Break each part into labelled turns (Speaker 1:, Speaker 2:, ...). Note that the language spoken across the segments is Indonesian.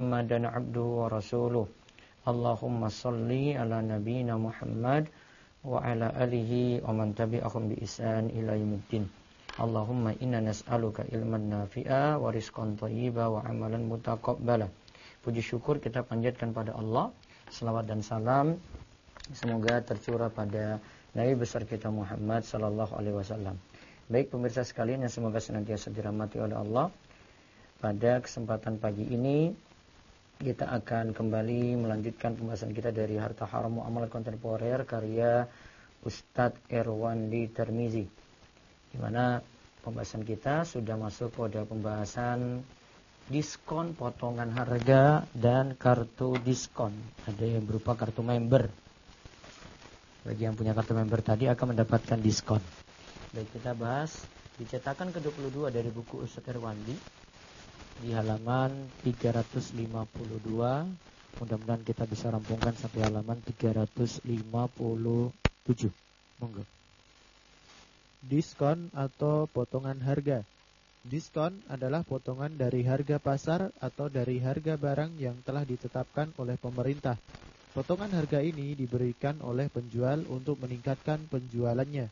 Speaker 1: Muhammadan abduhu wa rasuluh. Allahumma salli ala nabiyyina Muhammad wa ala alihi wa man tabi'ahum bi ihsan ila yaumiddin. Allahumma inna nas'aluka ilman nafi'a wa rizqan thayyiba wa amalan mutaqabbala. Puji syukur kita panjatkan pada Allah. Selawat dan salam semoga tercurah pada Nabi besar kita Muhammad sallallahu alaihi wasallam. Baik pemirsa sekalian yang semoga senantiasa dirahmati oleh Allah. Pada kesempatan pagi ini kita akan kembali melanjutkan pembahasan kita dari Harta Haram Muamalah Kontemporer karya Ustadz Irwandi Tirmizi. Di mana pembahasan kita sudah masuk pada pembahasan diskon, potongan harga dan kartu diskon. Ada yang berupa kartu member. Bagi yang punya kartu member tadi akan mendapatkan diskon. Baik, kita bahas di cetakan ke-22 dari buku Ustadz Irwandi di halaman 352. Mudah-mudahan kita bisa rampungkan sampai halaman 357. Monggo.
Speaker 2: Diskon atau potongan harga. Diskon adalah potongan dari harga pasar atau dari harga barang yang telah ditetapkan oleh pemerintah. Potongan harga ini diberikan oleh penjual untuk meningkatkan penjualannya.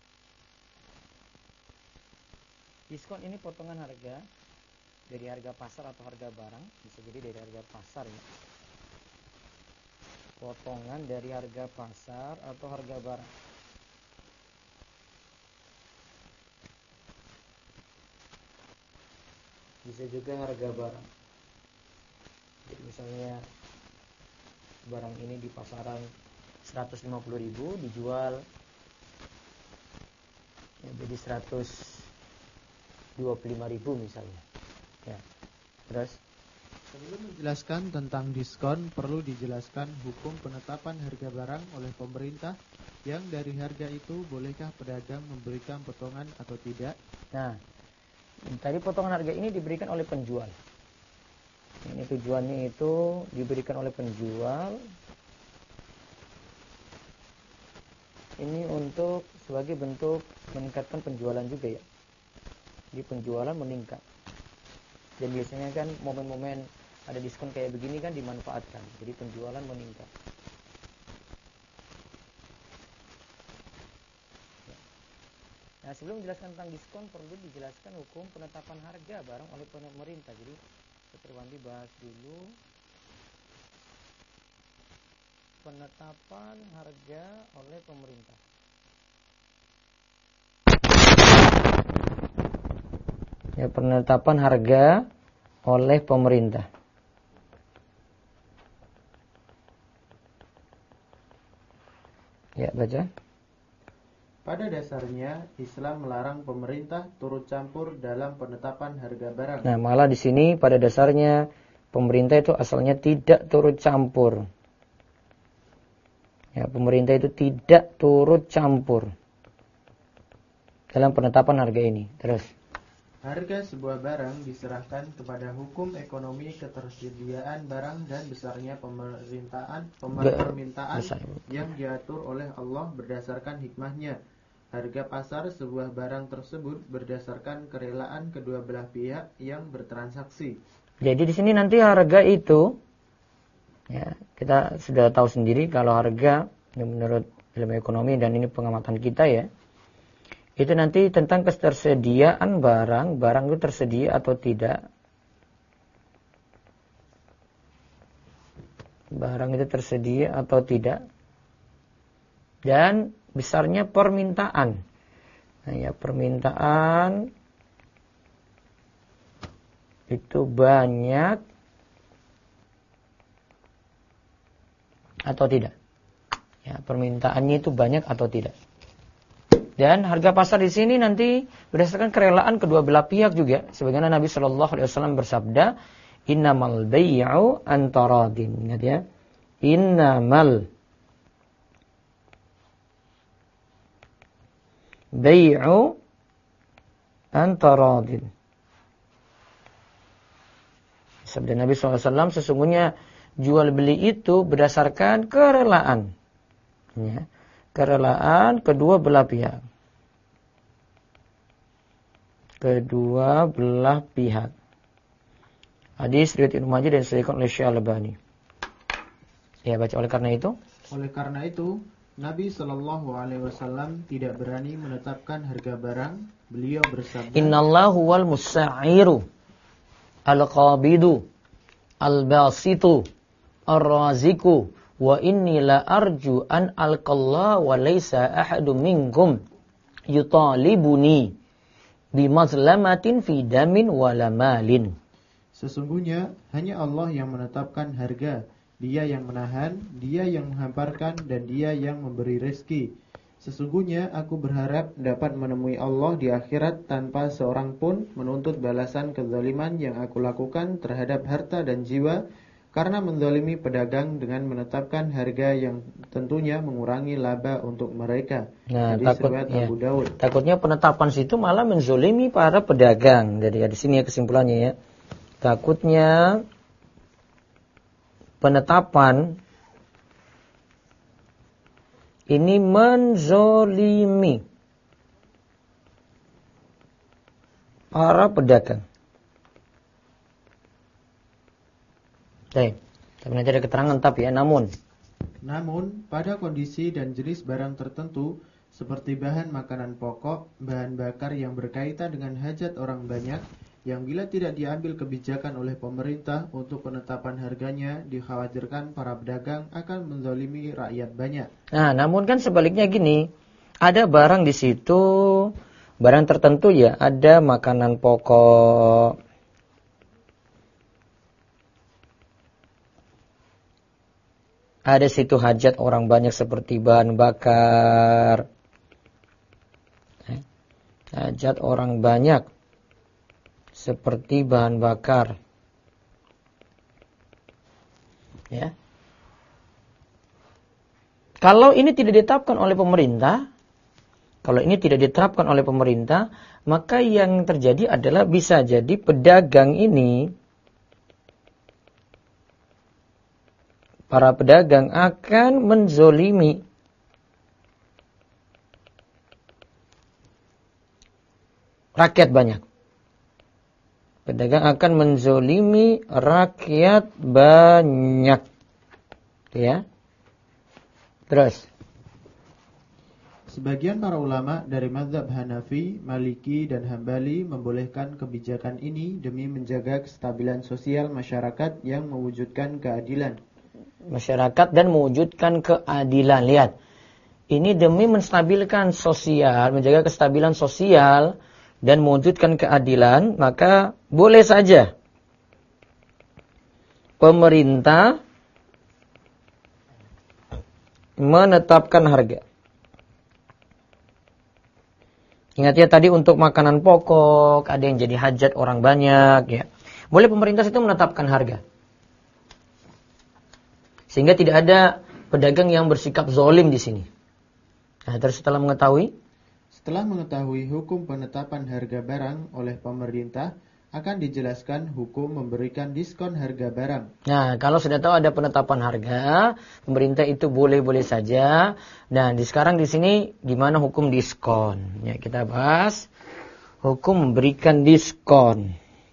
Speaker 1: Diskon ini potongan harga dari harga pasar atau harga barang, bisa jadi dari harga pasar ya. Potongan dari harga pasar atau harga barang. Bisa juga harga barang. Jadi misalnya barang ini di pasaran 150.000 dijual ya, jadi 125.000 misalnya. Ya. Terus
Speaker 2: sebelum menjelaskan tentang diskon, perlu dijelaskan hukum penetapan harga barang oleh pemerintah, yang dari harga itu bolehkah pedagang memberikan potongan atau tidak?
Speaker 1: Nah, tadi potongan harga ini diberikan oleh penjual. Ini tujuannya itu diberikan oleh penjual. Ini untuk sebagai bentuk meningkatkan penjualan juga ya. Jadi penjualan meningkat. Dan biasanya kan momen-momen ada diskon kayak begini kan dimanfaatkan. Jadi penjualan meningkat. Nah, sebelum menjelaskan tentang diskon perlu dijelaskan hukum penetapan harga barang oleh pemerintah. Jadi Dr. Wandi bahas dulu penetapan harga oleh pemerintah. Ya, penetapan harga oleh pemerintah. Ya, baca.
Speaker 2: Pada dasarnya, Islam melarang pemerintah turut campur dalam penetapan harga barang.
Speaker 1: Nah, malah di sini pada dasarnya pemerintah itu asalnya tidak turut campur. Ya, pemerintah itu tidak turut campur dalam penetapan harga ini. Terus.
Speaker 2: Harga sebuah barang diserahkan kepada hukum ekonomi ketersediaan barang dan besarnya permintaan yang diatur oleh Allah berdasarkan hikmahnya. Harga pasar sebuah barang tersebut berdasarkan kerelaan kedua belah pihak yang bertransaksi. Jadi
Speaker 1: di sini nanti harga itu, ya, kita sudah tahu sendiri kalau harga menurut ilmu ekonomi dan ini pengamatan kita ya. Itu nanti tentang ketersediaan barang itu tersedia atau tidak. Barang itu tersedia atau tidak. Dan besarnya permintaan. Nah, ya, permintaan itu banyak atau tidak. Ya, permintaannya itu banyak atau tidak. Dan harga pasar di sini nanti berdasarkan kerelaan kedua belah pihak juga. Sebagaimana Nabi Shallallahu Alaihi Wasallam bersabda, "Innamal bay'u antaradin." Ingat ya, innamal bay'u antaradin. Sabda Nabi SAW, sesungguhnya jual beli itu berdasarkan kerelaan. Ya. Kerelaan kedua belah pihak. Kedua belah pihak. Hadis riwayat Ibnu Majah dan disahihkan oleh Syekh Al-Albani. Ya, baca oleh karena itu
Speaker 2: Nabi Shallallahu Alaihi Wasallam tidak berani menetapkan harga barang. Beliau bersabda,
Speaker 1: Innallahu wal musairu al-qabidu al-basitu ar-raziku wa inni la arju an alqallah wa laysa ahadun minkum yutalibuni bimazlamatin fi damin wala malin.
Speaker 2: Sesungguhnya hanya Allah yang menetapkan harga. Dia yang menahan, Dia yang menghamparkan, dan Dia yang memberi rezeki. Sesungguhnya aku berharap dapat menemui Allah di akhirat tanpa seorang pun menuntut balasan kezaliman yang aku lakukan terhadap harta dan jiwa, karena menzalimi pedagang dengan menetapkan harga yang tentunya mengurangi laba untuk mereka.
Speaker 1: Nah,
Speaker 2: Abu Daud.
Speaker 1: Takutnya penetapan situ malah menzalimi para pedagang. Jadi di sini ya kesimpulannya ya. Takutnya penetapan ini menzolimi para pedagang. Baik, tapi nanti ada keterangan tapi ya, namun
Speaker 2: pada kondisi dan jenis barang tertentu seperti bahan makanan pokok, bahan bakar yang berkaitan dengan hajat orang banyak, yang bila tidak diambil kebijakan oleh pemerintah untuk penetapan harganya, dikhawatirkan para pedagang akan menzalimi rakyat banyak.
Speaker 1: Nah, namun kan sebaliknya gini, ada barang di situ, barang tertentu ya, ada makanan pokok, ada situ hajat orang banyak seperti bahan bakar, hajat orang banyak seperti bahan bakar. Ya. Kalau ini tidak ditetapkan oleh pemerintah, maka yang terjadi adalah bisa jadi pedagang ini, para pedagang akan menzolimi rakyat banyak. Pedagang akan menzolimi rakyat banyak. Ya. Terus.
Speaker 2: Sebagian para ulama dari mazhab Hanafi, Maliki, dan Hambali membolehkan kebijakan ini demi menjaga kestabilan sosial masyarakat yang mewujudkan keadilan.
Speaker 1: Masyarakat dan mewujudkan keadilan. Lihat. Ini demi menstabilkan sosial, menjaga kestabilan sosial dan mewujudkan keadilan, maka boleh saja pemerintah menetapkan harga. Ingat ya tadi untuk makanan pokok, ada yang jadi hajat orang banyak ya. Boleh pemerintah itu menetapkan harga. Sehingga tidak ada pedagang yang bersikap zalim di sini. Nah, terus setelah mengetahui
Speaker 2: hukum penetapan harga barang oleh pemerintah, akan dijelaskan hukum memberikan diskon harga barang.
Speaker 1: Nah, kalau sudah tahu ada penetapan harga, pemerintah itu boleh-boleh saja. Nah, sekarang di sini gimana hukum diskon? Ya, kita bahas hukum memberikan diskon.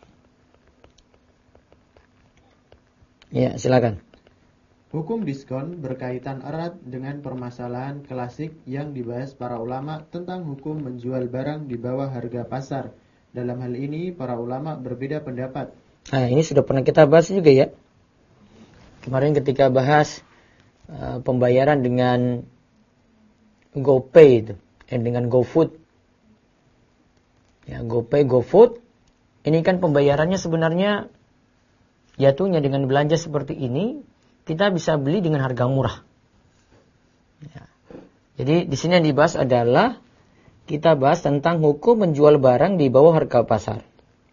Speaker 1: Ya, silakan.
Speaker 2: Hukum diskon berkaitan erat dengan permasalahan klasik yang dibahas para ulama tentang hukum menjual barang di bawah harga pasar. Dalam hal ini, para ulama berbeda pendapat.
Speaker 1: Nah, ini sudah pernah kita bahas juga ya. Kemarin ketika bahas pembayaran dengan GoPay itu, dengan GoFood. Ya, GoPay, GoFood. Ini kan pembayarannya sebenarnya jatuhnya dengan belanja seperti ini. Kita bisa beli dengan harga murah. Ya. Jadi di sini yang dibahas adalah kita bahas tentang hukum menjual barang di bawah harga pasar.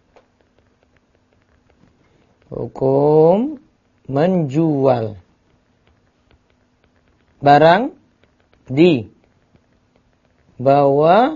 Speaker 1: Hukum menjual barang di bawah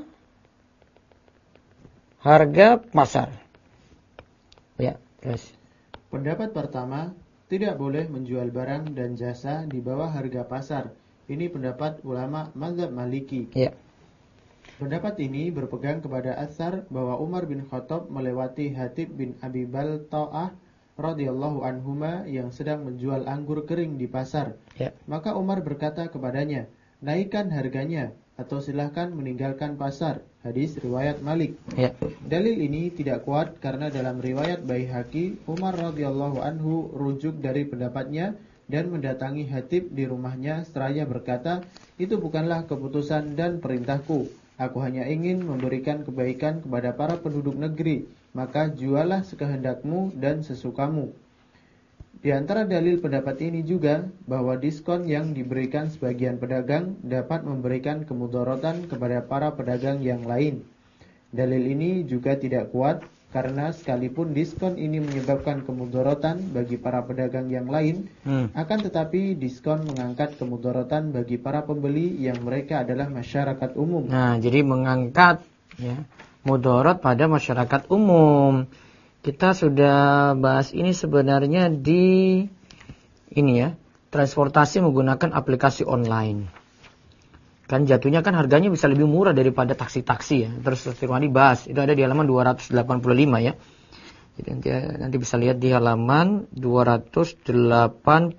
Speaker 1: harga pasar. Ya, terus.
Speaker 2: Pendapat pertama, tidak boleh menjual barang dan jasa di bawah harga pasar. Ini pendapat ulama mazhab Maliki.
Speaker 1: Ya.
Speaker 2: Pendapat ini berpegang kepada asar bahwa Umar bin Khattab melewati Hatib bin Abi Balta'ah radhiyallahu anhuma yang sedang menjual anggur kering di pasar.
Speaker 1: Ya.
Speaker 2: Maka Umar berkata kepadanya, naikkan harganya atau silahkan meninggalkan pasar. Hadis riwayat Malik.
Speaker 1: Ya.
Speaker 2: Dalil ini tidak kuat karena dalam riwayat Baihaqi, Umar radhiyallahu anhu rujuk dari pendapatnya dan mendatangi Hatib di rumahnya seraya berkata, itu bukanlah keputusan dan perintahku. Aku hanya ingin memberikan kebaikan kepada para penduduk negeri, maka jualah sekehendakmu dan sesukamu. Di antara dalil pendapat ini juga bahwa diskon yang diberikan sebagian pedagang dapat memberikan kemudaratan kepada para pedagang yang lain. Dalil ini juga tidak kuat karena sekalipun diskon ini menyebabkan kemudaratan bagi para pedagang yang lain, akan tetapi diskon mengangkat kemudaratan bagi para pembeli yang mereka adalah masyarakat umum.
Speaker 1: Nah, jadi mengangkat ya mudarat pada masyarakat umum. Kita sudah bahas ini sebenarnya di ini ya, transportasi menggunakan aplikasi online. Kan jatuhnya kan harganya bisa lebih murah daripada taksi-taksi ya. Terus Firwani bahas, itu ada di halaman 285 ya. Jadi nanti bisa lihat di halaman 285.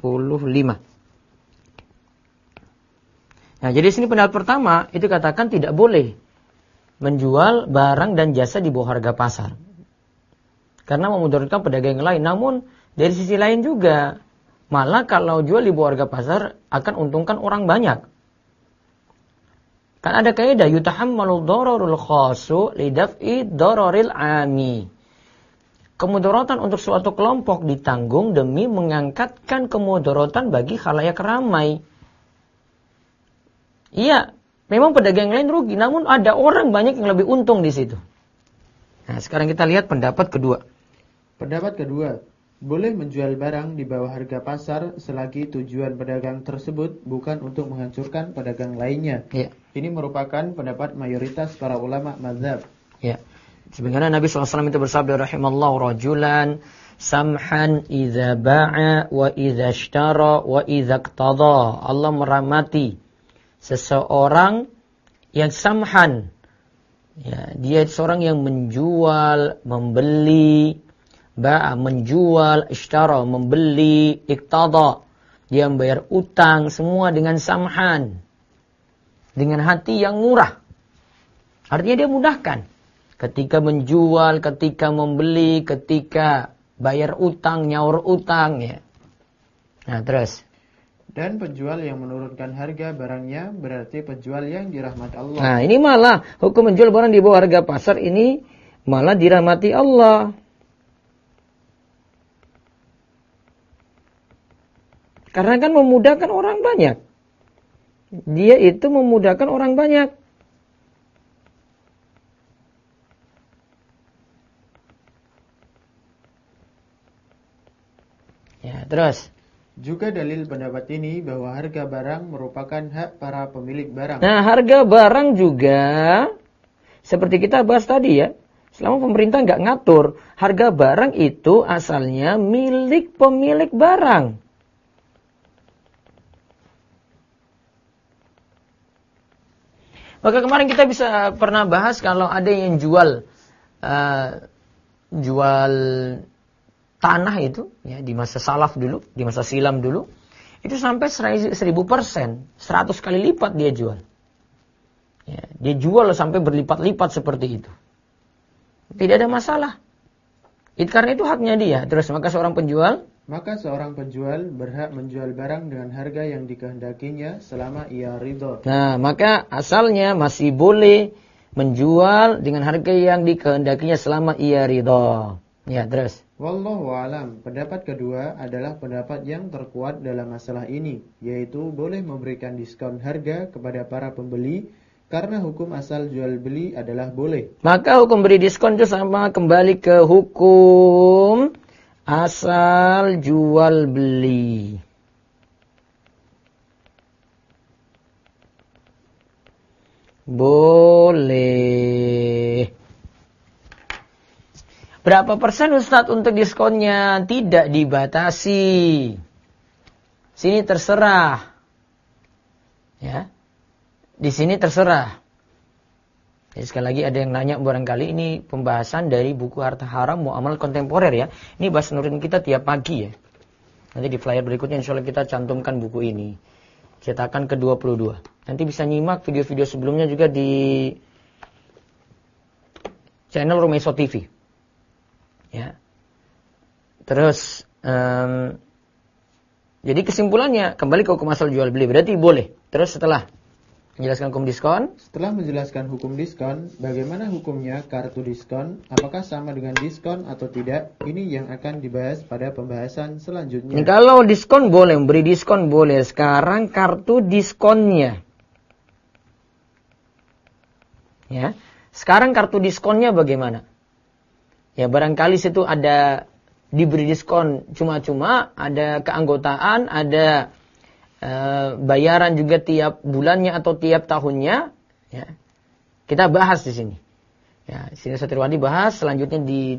Speaker 1: Nah, jadi sini pendapat pertama itu katakan tidak boleh menjual barang dan jasa di bawah harga pasar. Karena memudaratkan pedagang yang lain. Namun dari sisi lain juga, malah kalau jual di bawah harga pasar akan untungkan orang banyak. Kan ada kaidah yutahammalu dhararul khasu lidaf'i dhararil 'ami. Kemudaratan untuk suatu kelompok ditanggung demi mengangkatkan kemudaratan bagi khalayak ramai. Iya, memang pedagang lain rugi, namun ada orang banyak yang lebih untung di situ. Nah, sekarang kita lihat pendapat kedua.
Speaker 2: Pendapat kedua, boleh menjual barang di bawah harga pasar selagi tujuan pedagang tersebut bukan untuk menghancurkan pedagang lainnya.
Speaker 1: Ya.
Speaker 2: Ini merupakan pendapat mayoritas para ulama mazhab.
Speaker 1: Ya. Sebenarnya Nabi SAW itu bersabda rahimallahu rajulan samhan idza ba'a wa idza ishtara wa idza iqtada. Allah merahmati seseorang yang samhan. Ya, dia seorang yang menjual, membeli, ba'a menjual, ishtara membeli, iqtada dia membayar utang, semua dengan samhan. Dengan hati yang murah. Artinya dia mudahkan. Ketika menjual, ketika membeli, ketika bayar utang, nyaur utang ya. Nah, terus.
Speaker 2: Dan penjual yang menurunkan harga barangnya berarti penjual yang dirahmati Allah.
Speaker 1: Nah, ini malah hukum menjual barang di bawah harga pasar ini malah dirahmati Allah. Karena kan memudahkan orang banyak. Dia itu memudahkan orang banyak. Ya, terus.
Speaker 2: Juga dalil pendapat ini bahwa harga barang merupakan hak para pemilik barang.
Speaker 1: Nah, harga barang juga seperti kita bahas tadi ya. Selama pemerintah nggak ngatur, harga barang itu asalnya milik pemilik barang. Maka kemarin kita bisa pernah bahas kalau ada yang jual tanah itu ya di masa salaf dulu, di masa silam dulu, itu sampai 1000%, 100 kali lipat dia jual. Ya, dia jual sampai berlipat-lipat seperti itu. Tidak ada masalah. Karena itu haknya dia. Terus maka seorang penjual
Speaker 2: berhak menjual barang dengan harga yang dikehendakinya selama ia ridho.
Speaker 1: Nah, maka asalnya masih boleh menjual dengan harga yang dikehendakinya selama ia ridho. Ya, terus.
Speaker 2: Wallahu a'lam. Pendapat kedua adalah pendapat yang terkuat dalam masalah ini, yaitu boleh memberikan diskon harga kepada para pembeli karena hukum asal jual beli adalah boleh.
Speaker 1: Maka hukum beri diskon itu sama kembali ke hukum asal jual beli. Boleh. Berapa persen Ustadz untuk diskonnya? Tidak dibatasi. Sini terserah. Ya. Di sini terserah. Jadi sekali lagi ada yang nanya barangkali ini pembahasan dari buku Harta Haram Muamalah Kontemporer ya. Ini bahas nurin kita tiap pagi ya. Nanti di flyer berikutnya insya Allah kita cantumkan buku ini. Cetakan ke-22. Nanti bisa nyimak video-video sebelumnya juga di channel Rumeso TV. Ya. Terus jadi kesimpulannya kembali ke hukum asal jual beli berarti boleh. Terus setelah menjelaskan hukum diskon.
Speaker 2: Setelah menjelaskan hukum diskon, bagaimana hukumnya kartu diskon? Apakah sama dengan diskon atau tidak? Ini yang akan dibahas pada pembahasan selanjutnya.
Speaker 1: Ini kalau diskon boleh, memberi diskon boleh. Sekarang kartu diskonnya. Ya. Sekarang kartu diskonnya bagaimana? Ya barangkali situ ada diberi diskon cuma-cuma, ada keanggotaan, ada bayaran juga tiap bulannya atau tiap tahunnya, ya. Kita bahas di sini. Ya, sini Satriwadi bahas selanjutnya di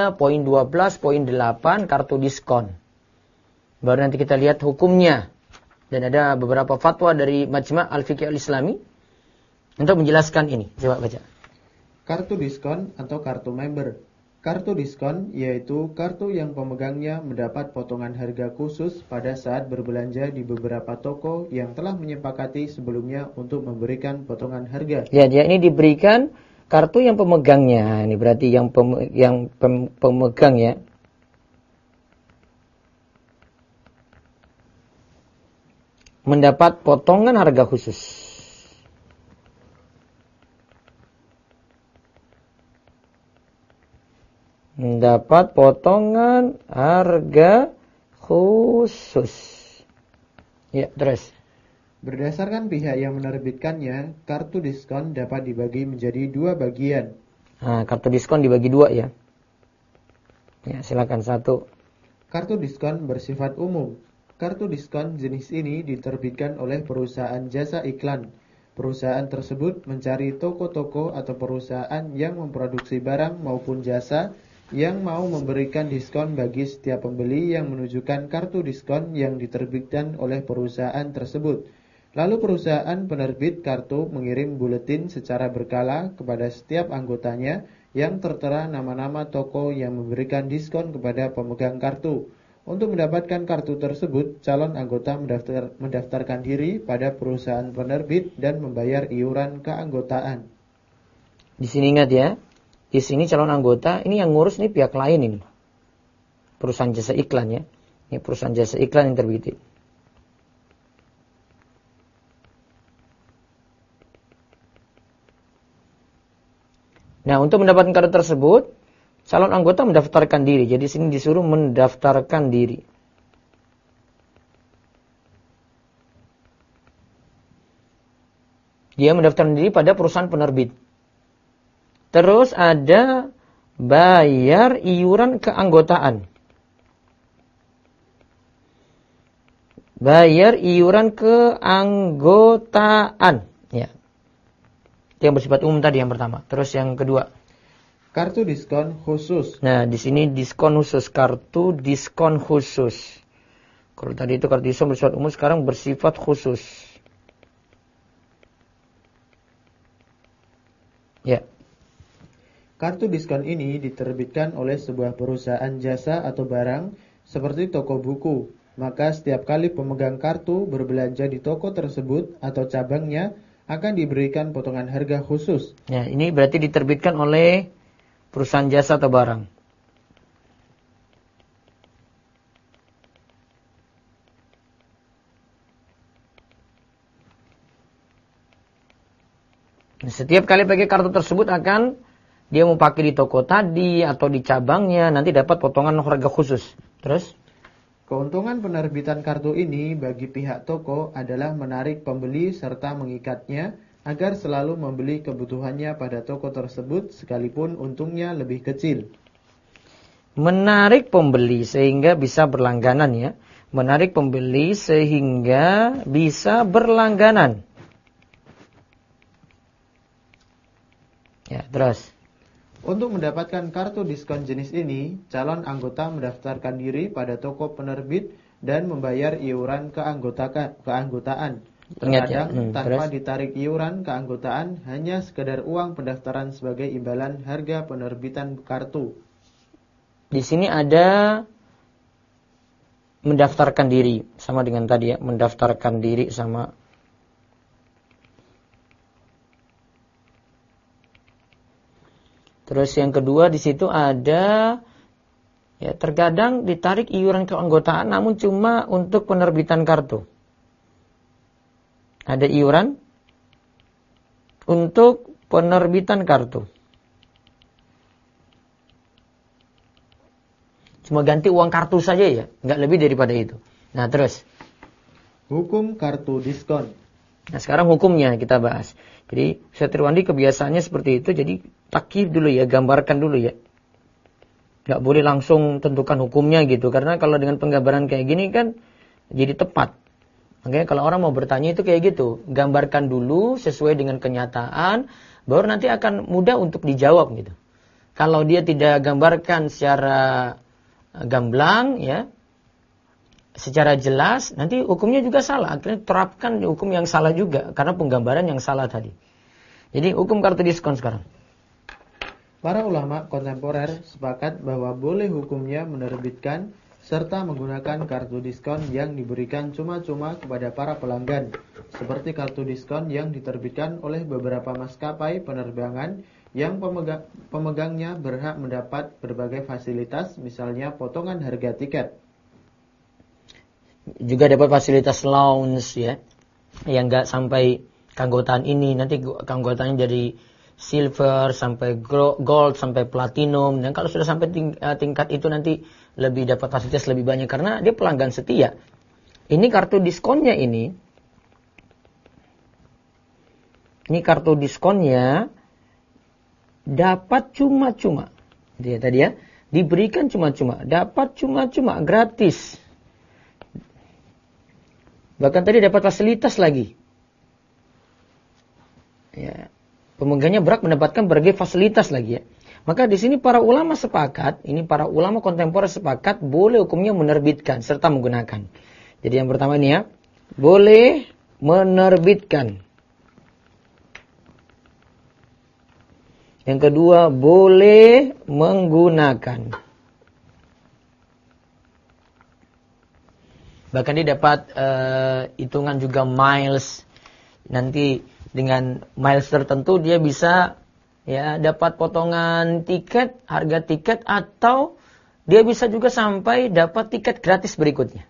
Speaker 1: 3.12.8 kartu diskon. Baru nanti kita lihat hukumnya. Dan ada beberapa fatwa dari Majma' Al-Fiqh Al-Islami untuk menjelaskan ini. Coba baca.
Speaker 2: Kartu diskon atau kartu member. Kartu diskon yaitu kartu yang pemegangnya mendapat potongan harga khusus pada saat berbelanja di beberapa toko yang telah menyepakati sebelumnya untuk memberikan potongan harga.
Speaker 1: Ya, ini diberikan kartu yang pemegangnya. Ini berarti yang pemegang ya. Mendapat potongan harga khusus. Mendapat potongan harga khusus. Ya, terus.
Speaker 2: Berdasarkan pihak yang menerbitkannya, kartu diskon dapat dibagi menjadi dua bagian.
Speaker 1: Nah, kartu diskon dibagi dua ya. Ya, silakan satu.
Speaker 2: Kartu diskon bersifat umum. Kartu diskon jenis ini diterbitkan oleh perusahaan jasa iklan. Perusahaan tersebut mencari toko-toko atau perusahaan yang memproduksi barang maupun jasa yang mau memberikan diskon bagi setiap pembeli yang menunjukkan kartu diskon yang diterbitkan oleh perusahaan tersebut. Lalu perusahaan penerbit kartu mengirim buletin secara berkala kepada setiap anggotanya yang tertera nama-nama toko yang memberikan diskon kepada pemegang kartu. Untuk mendapatkan kartu tersebut, calon anggota mendaftarkan diri pada perusahaan penerbit dan membayar iuran keanggotaan.
Speaker 1: Di sini ingat ya. Di sini calon anggota, ini yang ngurus nih pihak lain ini. Perusahaan jasa iklan ya. Ini perusahaan jasa iklan yang terbitin. Nah, untuk mendapatkan kartu tersebut, calon anggota mendaftarkan diri. Jadi sini disuruh mendaftarkan diri. Dia mendaftarkan diri pada perusahaan penerbit. Terus ada bayar iuran keanggotaan. Bayar iuran keanggotaan. Ya. Itu yang bersifat umum tadi yang pertama. Terus yang kedua.
Speaker 2: Kartu diskon khusus.
Speaker 1: Nah, di sini diskon khusus. Kartu diskon khusus. Kalau tadi itu kartu diskon bersifat umum, sekarang bersifat khusus. Ya.
Speaker 2: Kartu diskon ini diterbitkan oleh sebuah perusahaan jasa atau barang seperti toko buku. Maka setiap kali pemegang kartu berbelanja di toko tersebut atau cabangnya akan diberikan potongan harga khusus.
Speaker 1: Ya, ini berarti diterbitkan oleh perusahaan jasa atau barang. Setiap kali pakai kartu tersebut akan dia mau pakai di toko tadi atau di cabangnya, nanti dapat potongan harga khusus. Terus?
Speaker 2: Keuntungan penerbitan kartu ini bagi pihak toko adalah menarik pembeli serta mengikatnya agar selalu membeli kebutuhannya pada toko tersebut sekalipun untungnya lebih kecil.
Speaker 1: Menarik pembeli sehingga bisa berlangganan ya. Menarik pembeli sehingga bisa berlangganan. Ya, terus.
Speaker 2: Untuk mendapatkan kartu diskon jenis ini, calon anggota mendaftarkan diri pada toko penerbit dan membayar iuran keanggotaan. Terkadang tanpa ditarik iuran keanggotaan, hanya sekedar uang pendaftaran sebagai imbalan harga penerbitan kartu.
Speaker 1: Di sini ada mendaftarkan diri, sama dengan tadi ya, mendaftarkan diri sama. Terus yang kedua di situ ada ya, terkadang ditarik iuran keanggotaan namun cuma untuk penerbitan kartu. Ada iuran untuk penerbitan kartu. Cuma ganti uang kartu saja ya, nggak lebih daripada itu. Nah terus.
Speaker 2: Hukum kartu diskon.
Speaker 1: Nah sekarang hukumnya kita bahas. Jadi Ustaz Irwandi kebiasaannya seperti itu, jadi takyif dulu ya, gambarkan dulu ya. Nggak boleh langsung tentukan hukumnya gitu, karena kalau dengan penggambaran kayak gini kan jadi tepat. Makanya kalau orang mau bertanya itu kayak gitu, gambarkan dulu sesuai dengan kenyataan, baru nanti akan mudah untuk dijawab gitu. Kalau dia tidak gambarkan secara gamblang ya, secara jelas, nanti hukumnya juga salah. Akhirnya terapkan hukum yang salah juga karena penggambaran yang salah tadi. Jadi hukum kartu diskon sekarang.
Speaker 2: Para ulama kontemporer sepakat bahwa boleh hukumnya menerbitkan serta menggunakan kartu diskon yang diberikan cuma-cuma kepada para pelanggan, seperti kartu diskon yang diterbitkan oleh beberapa maskapai penerbangan yang pemegangnya berhak mendapat berbagai fasilitas, misalnya potongan harga tiket.
Speaker 1: Juga dapat fasilitas lounge ya, yang nggak sampai keanggotaan ini, nanti keanggotaannya jadi silver sampai gold sampai platinum, dan kalau sudah sampai tingkat itu nanti lebih dapat fasilitas lebih banyak karena dia pelanggan setia. Ini kartu diskonnya ini kartu diskonnya dapat cuma-cuma. Dia tadi ya, diberikan cuma-cuma, dapat cuma-cuma, gratis. Bahkan tadi dapat fasilitas lagi. Ya, pemegangnya berhak mendapatkan berbagai fasilitas lagi ya. Maka di sini para ulama sepakat, ini para ulama kontemporer sepakat boleh hukumnya menerbitkan serta menggunakan. Jadi yang pertama ini ya, boleh menerbitkan. Yang kedua, boleh menggunakan. Bahkan dia dapat hitungan juga miles. Nanti dengan miles tertentu dia bisa ya dapat potongan tiket, harga tiket, atau dia bisa juga sampai dapat tiket gratis berikutnya.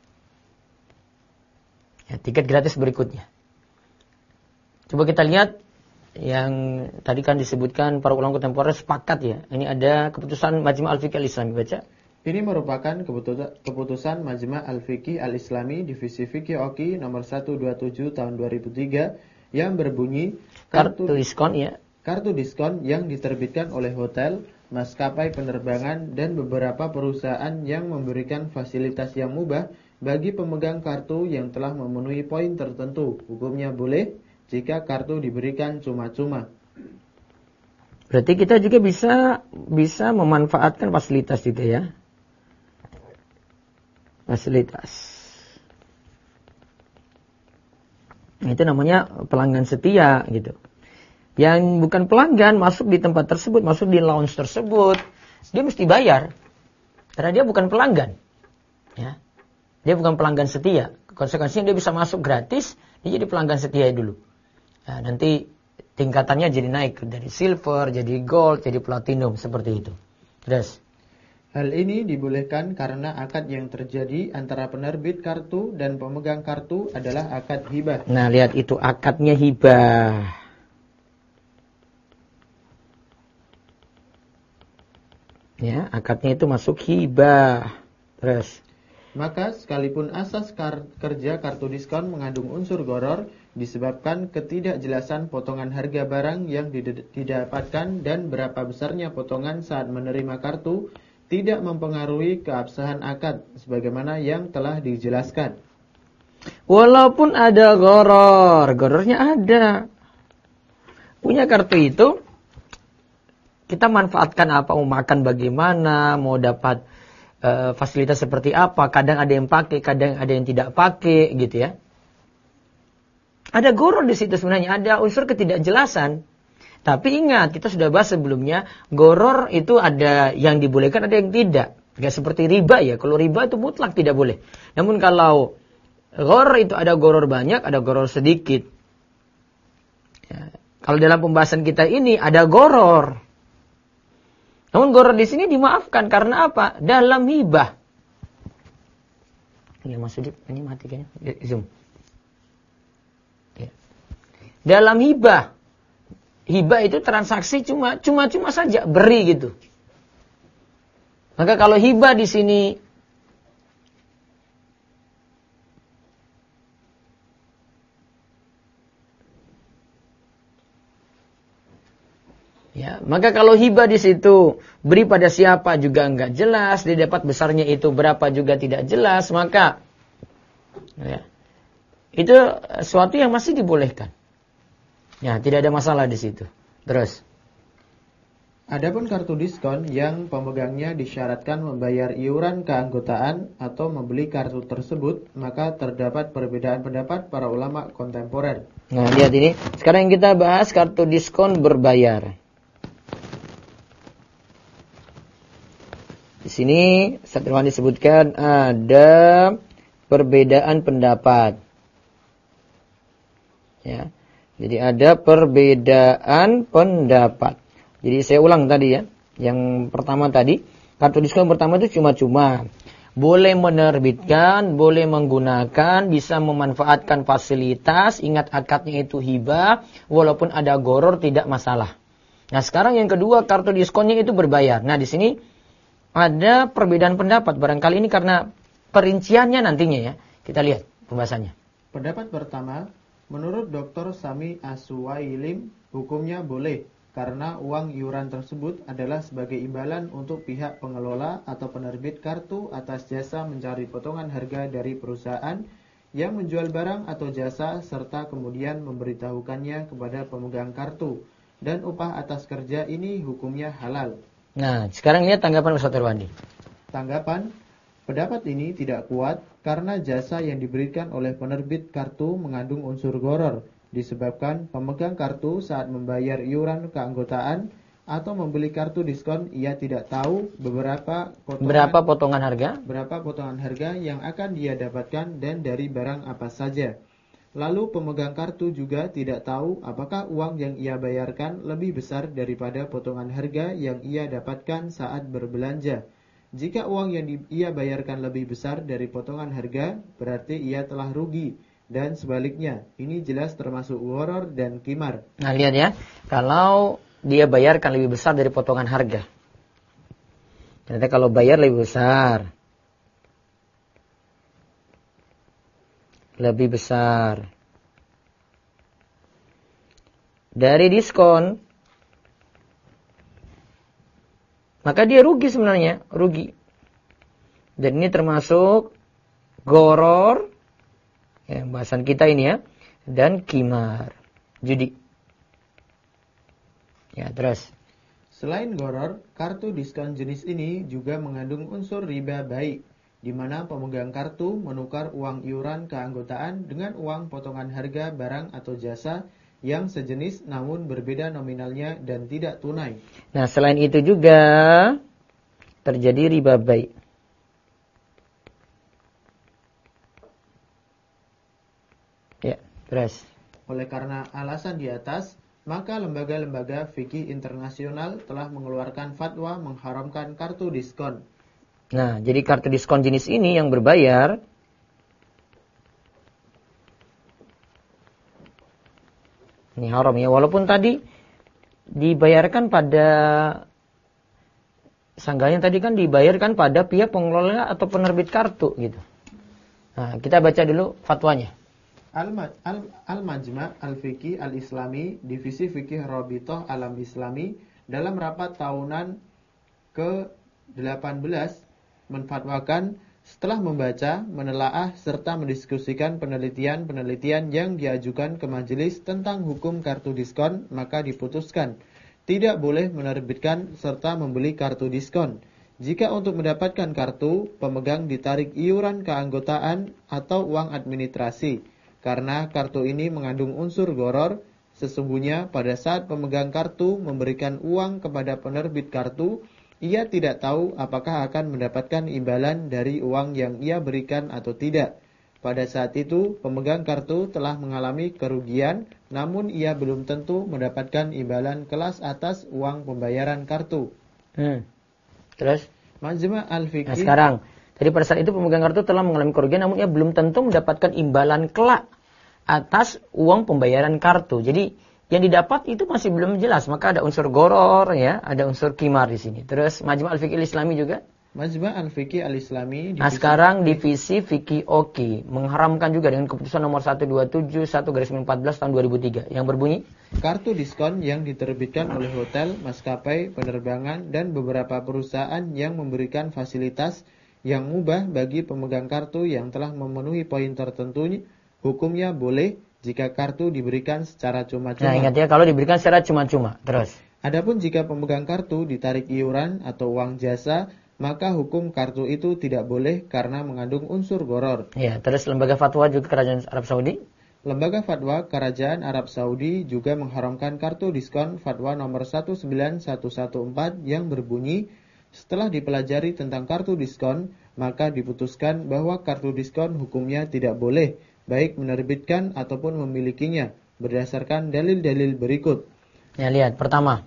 Speaker 1: Ya, tiket gratis berikutnya. Coba kita lihat yang tadi kan disebutkan para ulama kontemporer sepakat ya. Ini ada keputusan Majma' Al-Fiqh Al-Islami, baca.
Speaker 2: Ini merupakan keputusan Majma' Al-Fiqh Al-Islami Divisi Fikih Oki nomor 127 tahun 2003 yang berbunyi
Speaker 1: kartu diskon ya.
Speaker 2: Kartu diskon yang diterbitkan oleh hotel, maskapai penerbangan dan beberapa perusahaan yang memberikan fasilitas yang mubah bagi pemegang kartu yang telah memenuhi poin tertentu. Hukumnya boleh jika kartu diberikan cuma-cuma.
Speaker 1: Berarti kita juga bisa memanfaatkan fasilitas juga ya. Fasilitas. Nah, itu namanya pelanggan setia gitu. Yang bukan pelanggan masuk di tempat tersebut, masuk di lounge tersebut, dia mesti bayar. Karena dia bukan pelanggan. Ya. Dia bukan pelanggan setia. Konsekuensinya dia bisa masuk gratis, dia jadi pelanggan setia dulu. Nah, nanti tingkatannya jadi naik dari silver, jadi gold, jadi platinum seperti itu. Terus
Speaker 2: hal ini dibolehkan karena akad yang terjadi antara penerbit kartu dan pemegang kartu adalah akad hibah.
Speaker 1: Nah, lihat itu akadnya hibah. Ya, akadnya itu masuk hibah. Terus
Speaker 2: maka sekalipun asas kerja kartu diskon mengandung unsur gharar disebabkan ketidakjelasan potongan harga barang yang didapatkan dan berapa besarnya potongan saat menerima kartu, tidak mempengaruhi keabsahan akad sebagaimana yang telah dijelaskan.
Speaker 1: Walaupun ada gharar, ghararnya ada. Punya kartu itu kita manfaatkan apa, mau makan bagaimana, mau dapat fasilitas seperti apa, kadang ada yang pakai, kadang ada yang tidak pakai gitu ya. Ada goror di situ sebenarnya, ada unsur ketidakjelasan. Tapi ingat, kita sudah bahas sebelumnya, goror itu ada yang dibolehkan, ada yang tidak. Gak seperti riba ya, kalau riba itu mutlak tidak boleh. Namun kalau goror itu ada goror banyak, ada goror sedikit. Ya. Kalau dalam pembahasan kita ini ada goror. Namun goror di sini dimaafkan karena apa? Dalam hibah. Ya Mas Udip, ini mati kayaknya. Zoom. Ya. Dalam hibah. Hibah itu transaksi cuma saja beri gitu. Maka kalau hibah di sini ya, maka kalau hibah di situ beri pada siapa juga enggak jelas, dia dapat besarnya itu berapa juga tidak jelas, maka ya, itu sesuatu yang masih dibolehkan. Ya, tidak ada masalah di situ. Terus.
Speaker 2: Adapun kartu diskon yang pemegangnya disyaratkan membayar iuran keanggotaan atau membeli kartu tersebut, maka terdapat perbedaan pendapat para ulama kontemporer.
Speaker 1: Nah, lihat ini. Sekarang yang kita bahas kartu diskon berbayar. Di sini Ustaz Irwan disebutkan ada perbedaan pendapat. Ya. Jadi ada perbedaan pendapat. Jadi saya ulang tadi ya. Yang pertama tadi, kartu diskon pertama itu cuma-cuma. Boleh menerbitkan, boleh menggunakan, bisa memanfaatkan fasilitas, ingat akadnya itu hibah, walaupun ada goror tidak masalah. Nah, sekarang yang kedua, kartu diskonnya itu berbayar. Nah, di sini ada perbedaan pendapat. Barangkali ini karena perinciannya nantinya ya. Kita lihat pembahasannya.
Speaker 2: Pendapat pertama, menurut Dr. Sami Aswailim, hukumnya boleh karena uang iuran tersebut adalah sebagai imbalan untuk pihak pengelola atau penerbit kartu atas jasa mencari potongan harga dari perusahaan yang menjual barang atau jasa serta kemudian memberitahukannya kepada pemegang kartu, dan upah atas kerja ini hukumnya halal.
Speaker 1: Nah, sekarang lihat tanggapan Ustaz Irwandi.
Speaker 2: Tanggapan, pendapat ini tidak kuat karena jasa yang diberikan oleh penerbit kartu mengandung unsur gharar, disebabkan pemegang kartu saat membayar iuran keanggotaan atau membeli kartu diskon, ia tidak tahu berapa potongan harga yang akan dia dapatkan dan dari barang apa saja. Lalu pemegang kartu juga tidak tahu apakah uang yang ia bayarkan lebih besar daripada potongan harga yang ia dapatkan saat berbelanja. Jika uang yang ia bayarkan lebih besar dari potongan harga, berarti ia telah rugi. Dan sebaliknya, ini jelas termasuk gharar dan qimar.
Speaker 1: Nah, lihat ya. Kalau dia bayarkan lebih besar dari potongan harga. Ternyata kalau bayar lebih besar. Lebih besar dari diskon, maka dia rugi sebenarnya, rugi. Dan ini termasuk gharar, ya, bahasan kita ini ya, dan qimar, judi. Ya, terus.
Speaker 2: Selain gharar, kartu diskon jenis ini juga mengandung unsur riba baik, di mana pemegang kartu menukar uang iuran keanggotaan dengan uang potongan harga barang atau jasa yang sejenis namun berbeda nominalnya dan tidak tunai.
Speaker 1: Nah, selain itu juga terjadi riba baik. Ya, terus.
Speaker 2: Oleh karena alasan di atas, maka lembaga-lembaga fikih internasional telah mengeluarkan fatwa mengharamkan kartu diskon.
Speaker 1: Nah, jadi kartu diskon jenis ini yang berbayar ini haram ya, walaupun tadi dibayarkan pada sanggahnya tadi kan dibayarkan pada pihak pengelola atau penerbit kartu gitu. Nah, kita baca dulu fatwanya.
Speaker 2: Al-Majma' Al-Fiqih Al-Islami, Divisi Fikih Rabithah Alam Islami, dalam rapat tahunan ke-18 menfatwakan setelah membaca, menelaah, serta mendiskusikan penelitian-penelitian yang diajukan ke majelis tentang hukum kartu diskon, maka diputuskan tidak boleh menerbitkan serta membeli kartu diskon. Jika untuk mendapatkan kartu, pemegang ditarik iuran keanggotaan atau uang administrasi, karena kartu ini mengandung unsur gharar. Sesungguhnya pada saat pemegang kartu memberikan uang kepada penerbit kartu, ia tidak tahu apakah akan mendapatkan imbalan dari uang yang ia berikan atau tidak. Pada saat itu, pemegang kartu telah mengalami kerugian, namun ia belum tentu mendapatkan imbalan kelas atas uang pembayaran kartu.
Speaker 1: Terus?
Speaker 2: Majma' al-Fiqih.
Speaker 1: Nah sekarang, jadi pada saat itu pemegang kartu telah mengalami kerugian, namun ia belum tentu mendapatkan imbalan kelak atas uang pembayaran kartu. Jadi yang didapat itu masih belum jelas, maka ada unsur gharar, ya, ada unsur qimar di sini. Terus Majma' al-Fiqih al-Islami juga.
Speaker 2: Majma' al-Fiqih al-Islami.
Speaker 1: Nah sekarang divisi Fiqih Oki mengharamkan juga dengan keputusan nomor 1271/14 tahun 2003 yang berbunyi,
Speaker 2: kartu diskon yang diterbitkan oleh hotel, maskapai, penerbangan, dan beberapa perusahaan yang memberikan fasilitas yang mubah bagi pemegang kartu yang telah memenuhi poin tertentu, hukumnya boleh jika kartu diberikan secara cuma-cuma.
Speaker 1: Nah ingat ya, kalau diberikan secara cuma-cuma. Terus,
Speaker 2: adapun jika pemegang kartu ditarik iuran atau uang jasa, maka hukum kartu itu tidak boleh karena mengandung unsur gharar.
Speaker 1: Ya, terus lembaga fatwa juga Kerajaan Arab Saudi.
Speaker 2: Lembaga fatwa Kerajaan Arab Saudi juga mengharamkan kartu diskon fatwa nomor 19114 yang berbunyi, setelah dipelajari tentang kartu diskon, maka diputuskan bahwa kartu diskon hukumnya tidak boleh, baik menerbitkan ataupun memilikinya, berdasarkan dalil-dalil berikut.
Speaker 1: Ya, lihat. Pertama,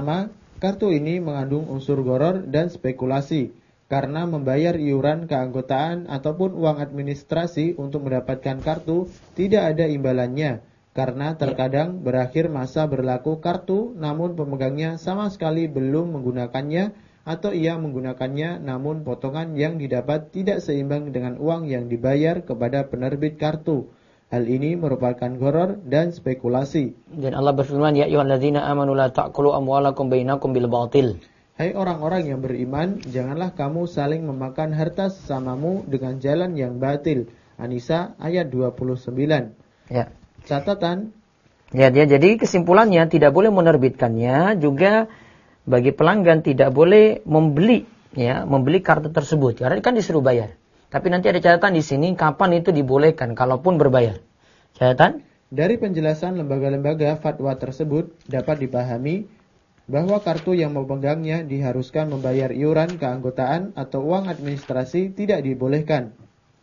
Speaker 2: kartu ini mengandung unsur gharar dan spekulasi, karena membayar iuran keanggotaan ataupun uang administrasi untuk mendapatkan kartu tidak ada imbalannya, karena terkadang berakhir masa berlaku kartu namun pemegangnya sama sekali belum menggunakannya, atau ia menggunakannya namun potongan yang didapat tidak seimbang dengan uang yang dibayar kepada penerbit kartu. Hal ini merupakan gharar dan spekulasi.
Speaker 1: Dan Allah berfirman, ya ayyuhalladzina amanu la ta'kulu amwalakum bainakum bil batil.
Speaker 2: Hai orang-orang yang beriman, janganlah kamu saling memakan harta sesamamu dengan jalan yang batil. An-Nisa ayat 29.
Speaker 1: Ya.
Speaker 2: Catatan.
Speaker 1: Ya, jadi kesimpulannya tidak boleh menerbitkannya, juga bagi pelanggan tidak boleh membeli kartu tersebut. Karena kan disuruh bayar. Tapi nanti ada catatan di sini kapan itu dibolehkan kalaupun berbayar. Catatan?
Speaker 2: Dari penjelasan lembaga-lembaga fatwa tersebut dapat dipahami bahwa kartu yang memegangnya diharuskan membayar iuran keanggotaan atau uang administrasi tidak dibolehkan.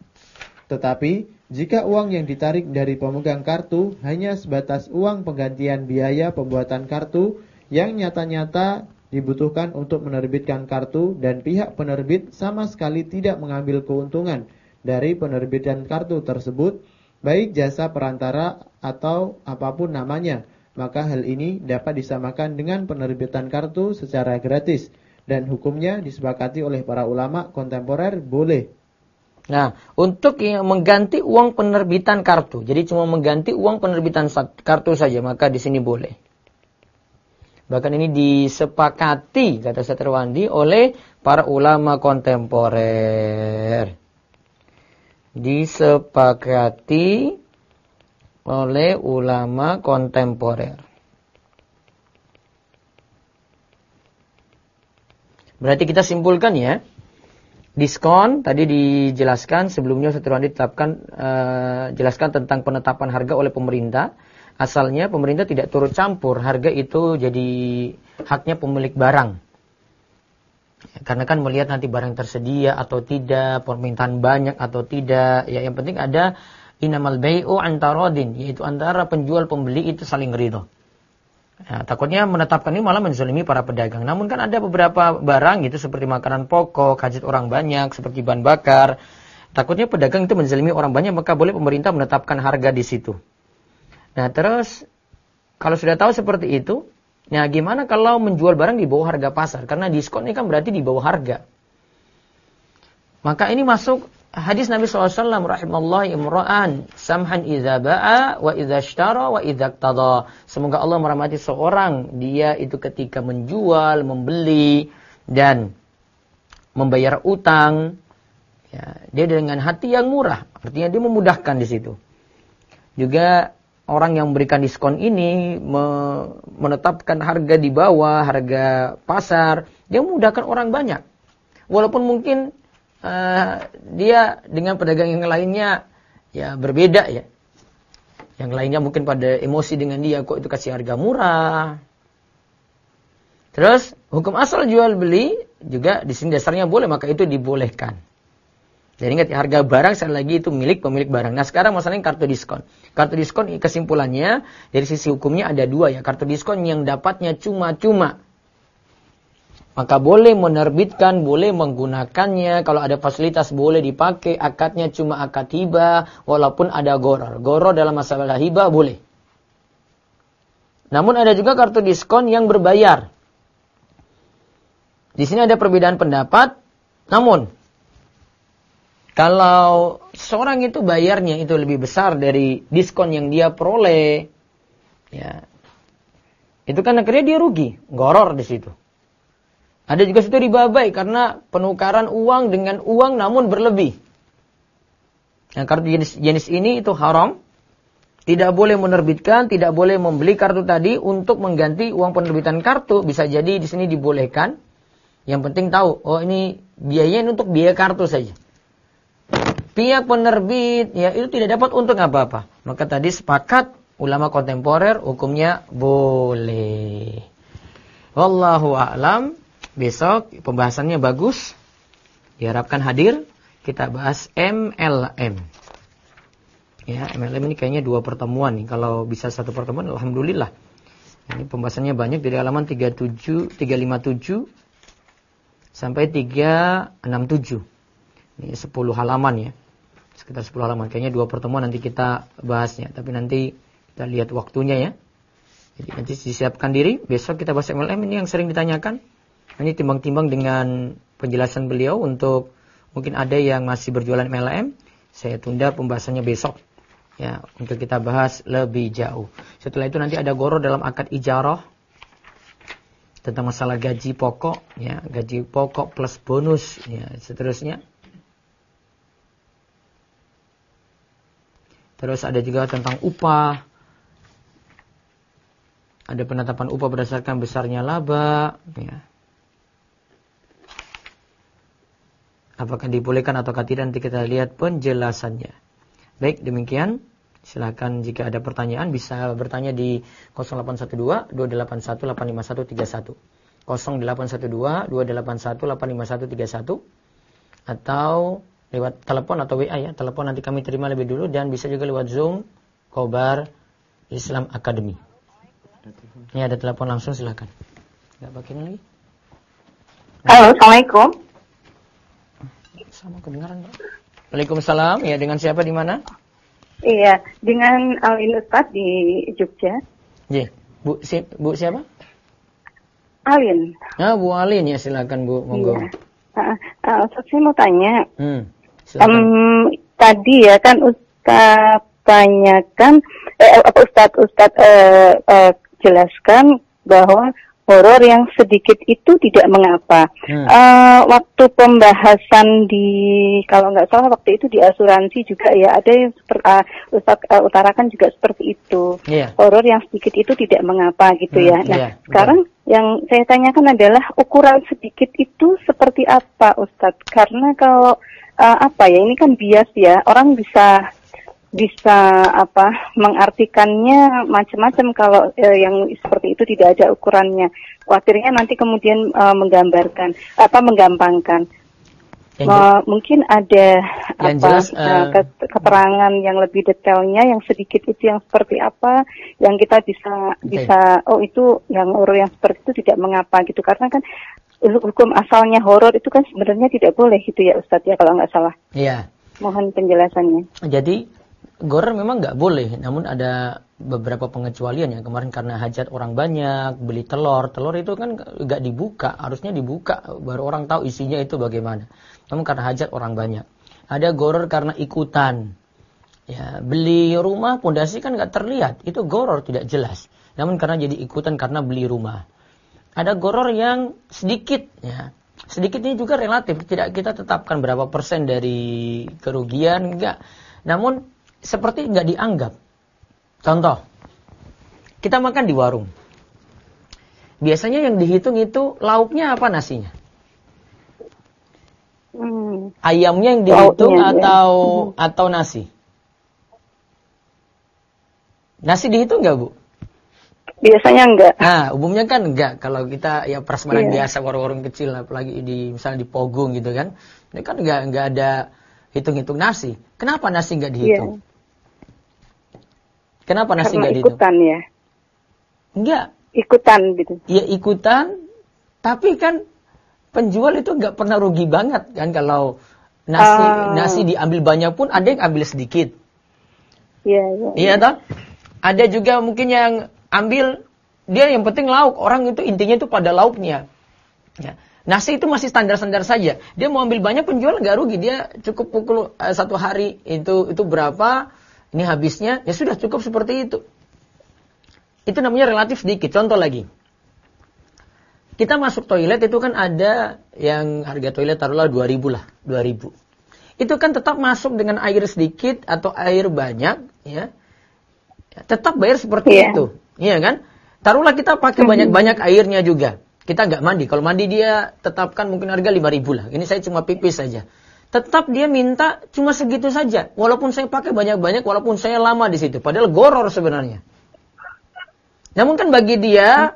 Speaker 2: Tetapi jika uang yang ditarik dari pemegang kartu hanya sebatas uang penggantian biaya pembuatan kartu yang nyata-nyata dibutuhkan untuk menerbitkan kartu dan pihak penerbit sama sekali tidak mengambil keuntungan dari penerbitan kartu tersebut, baik jasa perantara atau apapun namanya, maka hal ini dapat disamakan dengan penerbitan kartu secara gratis dan hukumnya disepakati oleh para ulama kontemporer boleh.
Speaker 1: Nah, untuk yang mengganti uang penerbitan kartu, jadi cuma mengganti uang penerbitan kartu saja, maka di sini boleh. Bahkan ini disepakati, kata Ustaz Irwandi, oleh para ulama kontemporer. Disepakati oleh ulama kontemporer. Berarti kita simpulkan ya, diskon tadi dijelaskan sebelumnya Ustaz Irwandi jelaskan tentang penetapan harga oleh pemerintah. Asalnya pemerintah tidak turut campur, harga itu jadi haknya pemilik barang. Karena kan melihat nanti barang tersedia atau tidak, permintaan banyak atau tidak. Ya, yang penting ada inamal bai'u an taradin, yaitu antara penjual pembeli itu saling ridho. Ya, takutnya menetapkan ini malah menzalimi para pedagang. Namun kan ada beberapa barang gitu seperti makanan pokok, hajat orang banyak, seperti bahan bakar. Takutnya pedagang itu menzalimi orang banyak, maka boleh pemerintah menetapkan harga di situ. Nah terus, kalau sudah tahu seperti itu, nah gimana kalau menjual barang di bawah harga pasar? Karena diskon ini kan berarti di bawah harga. Maka ini masuk hadis Nabi SAW, rahimallahu imra'an, samhan idza ba'a, wa idza ishtara, wa idza iqtada. Semoga Allah merahmati seorang, dia itu ketika menjual, membeli, dan membayar utang, ya, dia dengan hati yang murah. Artinya dia memudahkan di situ. Juga orang yang memberikan diskon ini menetapkan harga di bawah harga pasar, dia memudahkan orang banyak. Walaupun mungkin dia dengan pedagang yang lainnya ya berbeda ya. Yang lainnya mungkin pada emosi dengan dia, kok itu kasih harga murah. Terus hukum asal jual beli juga di sini dasarnya boleh, maka itu dibolehkan. Jadi ingat, harga barang sekali lagi itu milik pemilik barang. Nah sekarang masalahnya kartu diskon. Kartu diskon kesimpulannya dari sisi hukumnya ada dua ya. Kartu diskon yang dapatnya cuma-cuma, maka boleh menerbitkan, boleh menggunakannya. Kalau ada fasilitas boleh dipakai. Akadnya cuma akad hibah, walaupun ada goror. Goror dalam masalah hibah boleh. Namun ada juga kartu diskon yang berbayar. Di sini ada perbedaan pendapat. Namun kalau seorang itu bayarnya itu lebih besar dari diskon yang dia peroleh, ya, itu kan akhirnya dia rugi, goror di situ. Ada juga situ riba baik karena penukaran uang dengan uang namun berlebih. Nah, kartu jenis ini itu haram. Tidak boleh menerbitkan, tidak boleh membeli kartu tadi untuk mengganti uang penerbitan kartu. Bisa jadi di sini dibolehkan. Yang penting tahu, oh ini biayanya untuk biaya kartu saja. Pihak penerbit ya itu tidak dapat untung apa-apa. Maka tadi sepakat ulama kontemporer hukumnya boleh. Wallahu a'lam. Besok pembahasannya bagus. Diharapkan hadir. Kita bahas MLM. Ya, MLM ini kayaknya 2 pertemuan nih. Kalau bisa 1 pertemuan, alhamdulillah. Ini pembahasannya banyak dari halaman 357 sampai 367. Ini 10 halaman ya. Sekitar 10 halaman. Kayaknya 2 pertemuan nanti kita bahasnya. Tapi nanti kita lihat waktunya ya. Jadi nanti disiapkan diri. Besok kita bahas MLM ini yang sering ditanyakan. Ini timbang-timbang dengan penjelasan beliau untuk mungkin ada yang masih berjualan MLM. Saya tunda pembahasannya besok. Ya, untuk kita bahas lebih jauh. Setelah itu nanti ada goro dalam akad ijarah. Tentang masalah gaji pokok. Ya, gaji pokok plus bonus. Ya, seterusnya. Terus ada juga tentang upah. Ada penetapan upah berdasarkan besarnya laba. Ya. Apakah dibolehkan atau tidak, nanti kita lihat penjelasannya. Baik, demikian. Silakan jika ada pertanyaan bisa bertanya di 0812-281-85131. 0812-281-85131. Atau lewat telepon atau WA ya. Telepon nanti kami terima lebih dulu. Dan bisa juga lewat Zoom Khobar Islam Academy. Ini ada telepon langsung, silakan. Enggak pakai lagi.
Speaker 3: Halo, Assalamualaikum.
Speaker 1: Sama kedengaran, Pak. Waalaikumsalam. Ya, dengan siapa di mana?
Speaker 3: Iya, dengan Alin Ustadz di Jogja.
Speaker 1: Iya. Bu siapa?
Speaker 3: Alin.
Speaker 1: Ah, Bu Alin ya, silakan Bu, monggo.
Speaker 3: Iya. Saya mau tanya. Tadi ya kan Ustadz tanyakan, Ustadz jelaskan bahwa horor yang sedikit itu tidak mengapa. Waktu pembahasan kalau nggak salah waktu itu di asuransi juga ya ada yang Ustadz utarakan juga seperti itu. Yeah. Horor yang sedikit itu tidak mengapa gitu ya. Nah sekarang yang saya tanyakan adalah ukuran sedikit itu seperti apa Ustadz? Karena kalau ini kan bias ya, orang bisa mengartikannya macam-macam kalau yang seperti itu tidak ada ukurannya. Khawatirnya nanti kemudian menggampangkan. Mungkin ada keterangan yang lebih detailnya, yang sedikit itu yang seperti apa, yang kita bisa itu yang horor yang seperti itu tidak mengapa gitu. Karena kan hukum asalnya horor itu kan sebenarnya tidak boleh gitu ya Ustadz ya kalau nggak salah. Iya. Mohon penjelasannya.
Speaker 1: Jadi goror memang nggak boleh, namun ada beberapa pengecualian ya. Kemarin karena hajat orang banyak, beli telur itu kan nggak dibuka, harusnya dibuka baru orang tahu isinya itu bagaimana. Namun karena hajat orang banyak. Ada goror karena ikutan, ya beli rumah pondasi kan nggak terlihat, itu goror tidak jelas. Namun karena jadi ikutan karena beli rumah. Ada goror yang sedikit, ya sedikit ini juga relatif, tidak kita tetapkan berapa persen dari kerugian, enggak. Namun seperti nggak dianggap. Contoh, kita makan di warung. Biasanya yang dihitung itu lauknya apa nasinya? Ayamnya yang dihitung atau nasi? Nasi dihitung nggak, Bu?
Speaker 3: Biasanya enggak.
Speaker 1: Nah, umumnya kan enggak. Kalau kita ya prasmanan biasa, warung-warung kecil, apalagi misalnya di Pogung gitu kan, ini kan enggak ada hitung-hitung nasi. Kenapa nasi enggak dihitung? Kenapa nasi enggak dihitung?
Speaker 3: Ikutan ya?
Speaker 1: Enggak.
Speaker 3: Ikutan gitu.
Speaker 1: Ya ikutan, tapi kan penjual itu enggak pernah rugi banget kan kalau nasi diambil banyak pun ada yang ambil sedikit.
Speaker 3: Iya.
Speaker 1: Iya toh? Ada juga mungkin yang ambil, dia yang penting lauk. Orang itu intinya itu pada lauknya. Ya. Nasi itu masih standar-standar saja. Dia mau ambil banyak, penjual nggak rugi. Dia cukup pukul satu hari itu berapa, ini habisnya, ya sudah cukup seperti itu. Itu namanya relatif sedikit. Contoh lagi. Kita masuk toilet itu kan ada yang harga toilet taruhlah 2.000 lah. 2.000. Itu kan tetap masuk dengan air sedikit atau air banyak. Ya. Tetap bayar seperti itu. Iya kan? Taruhlah kita pakai banyak-banyak airnya juga. Kita nggak mandi. Kalau mandi dia tetapkan mungkin harga 5.000 lah. Ini saya cuma pipis saja. Tetap dia minta cuma segitu saja. Walaupun saya pakai banyak-banyak, walaupun saya lama di situ. Padahal goror sebenarnya. Namun kan bagi dia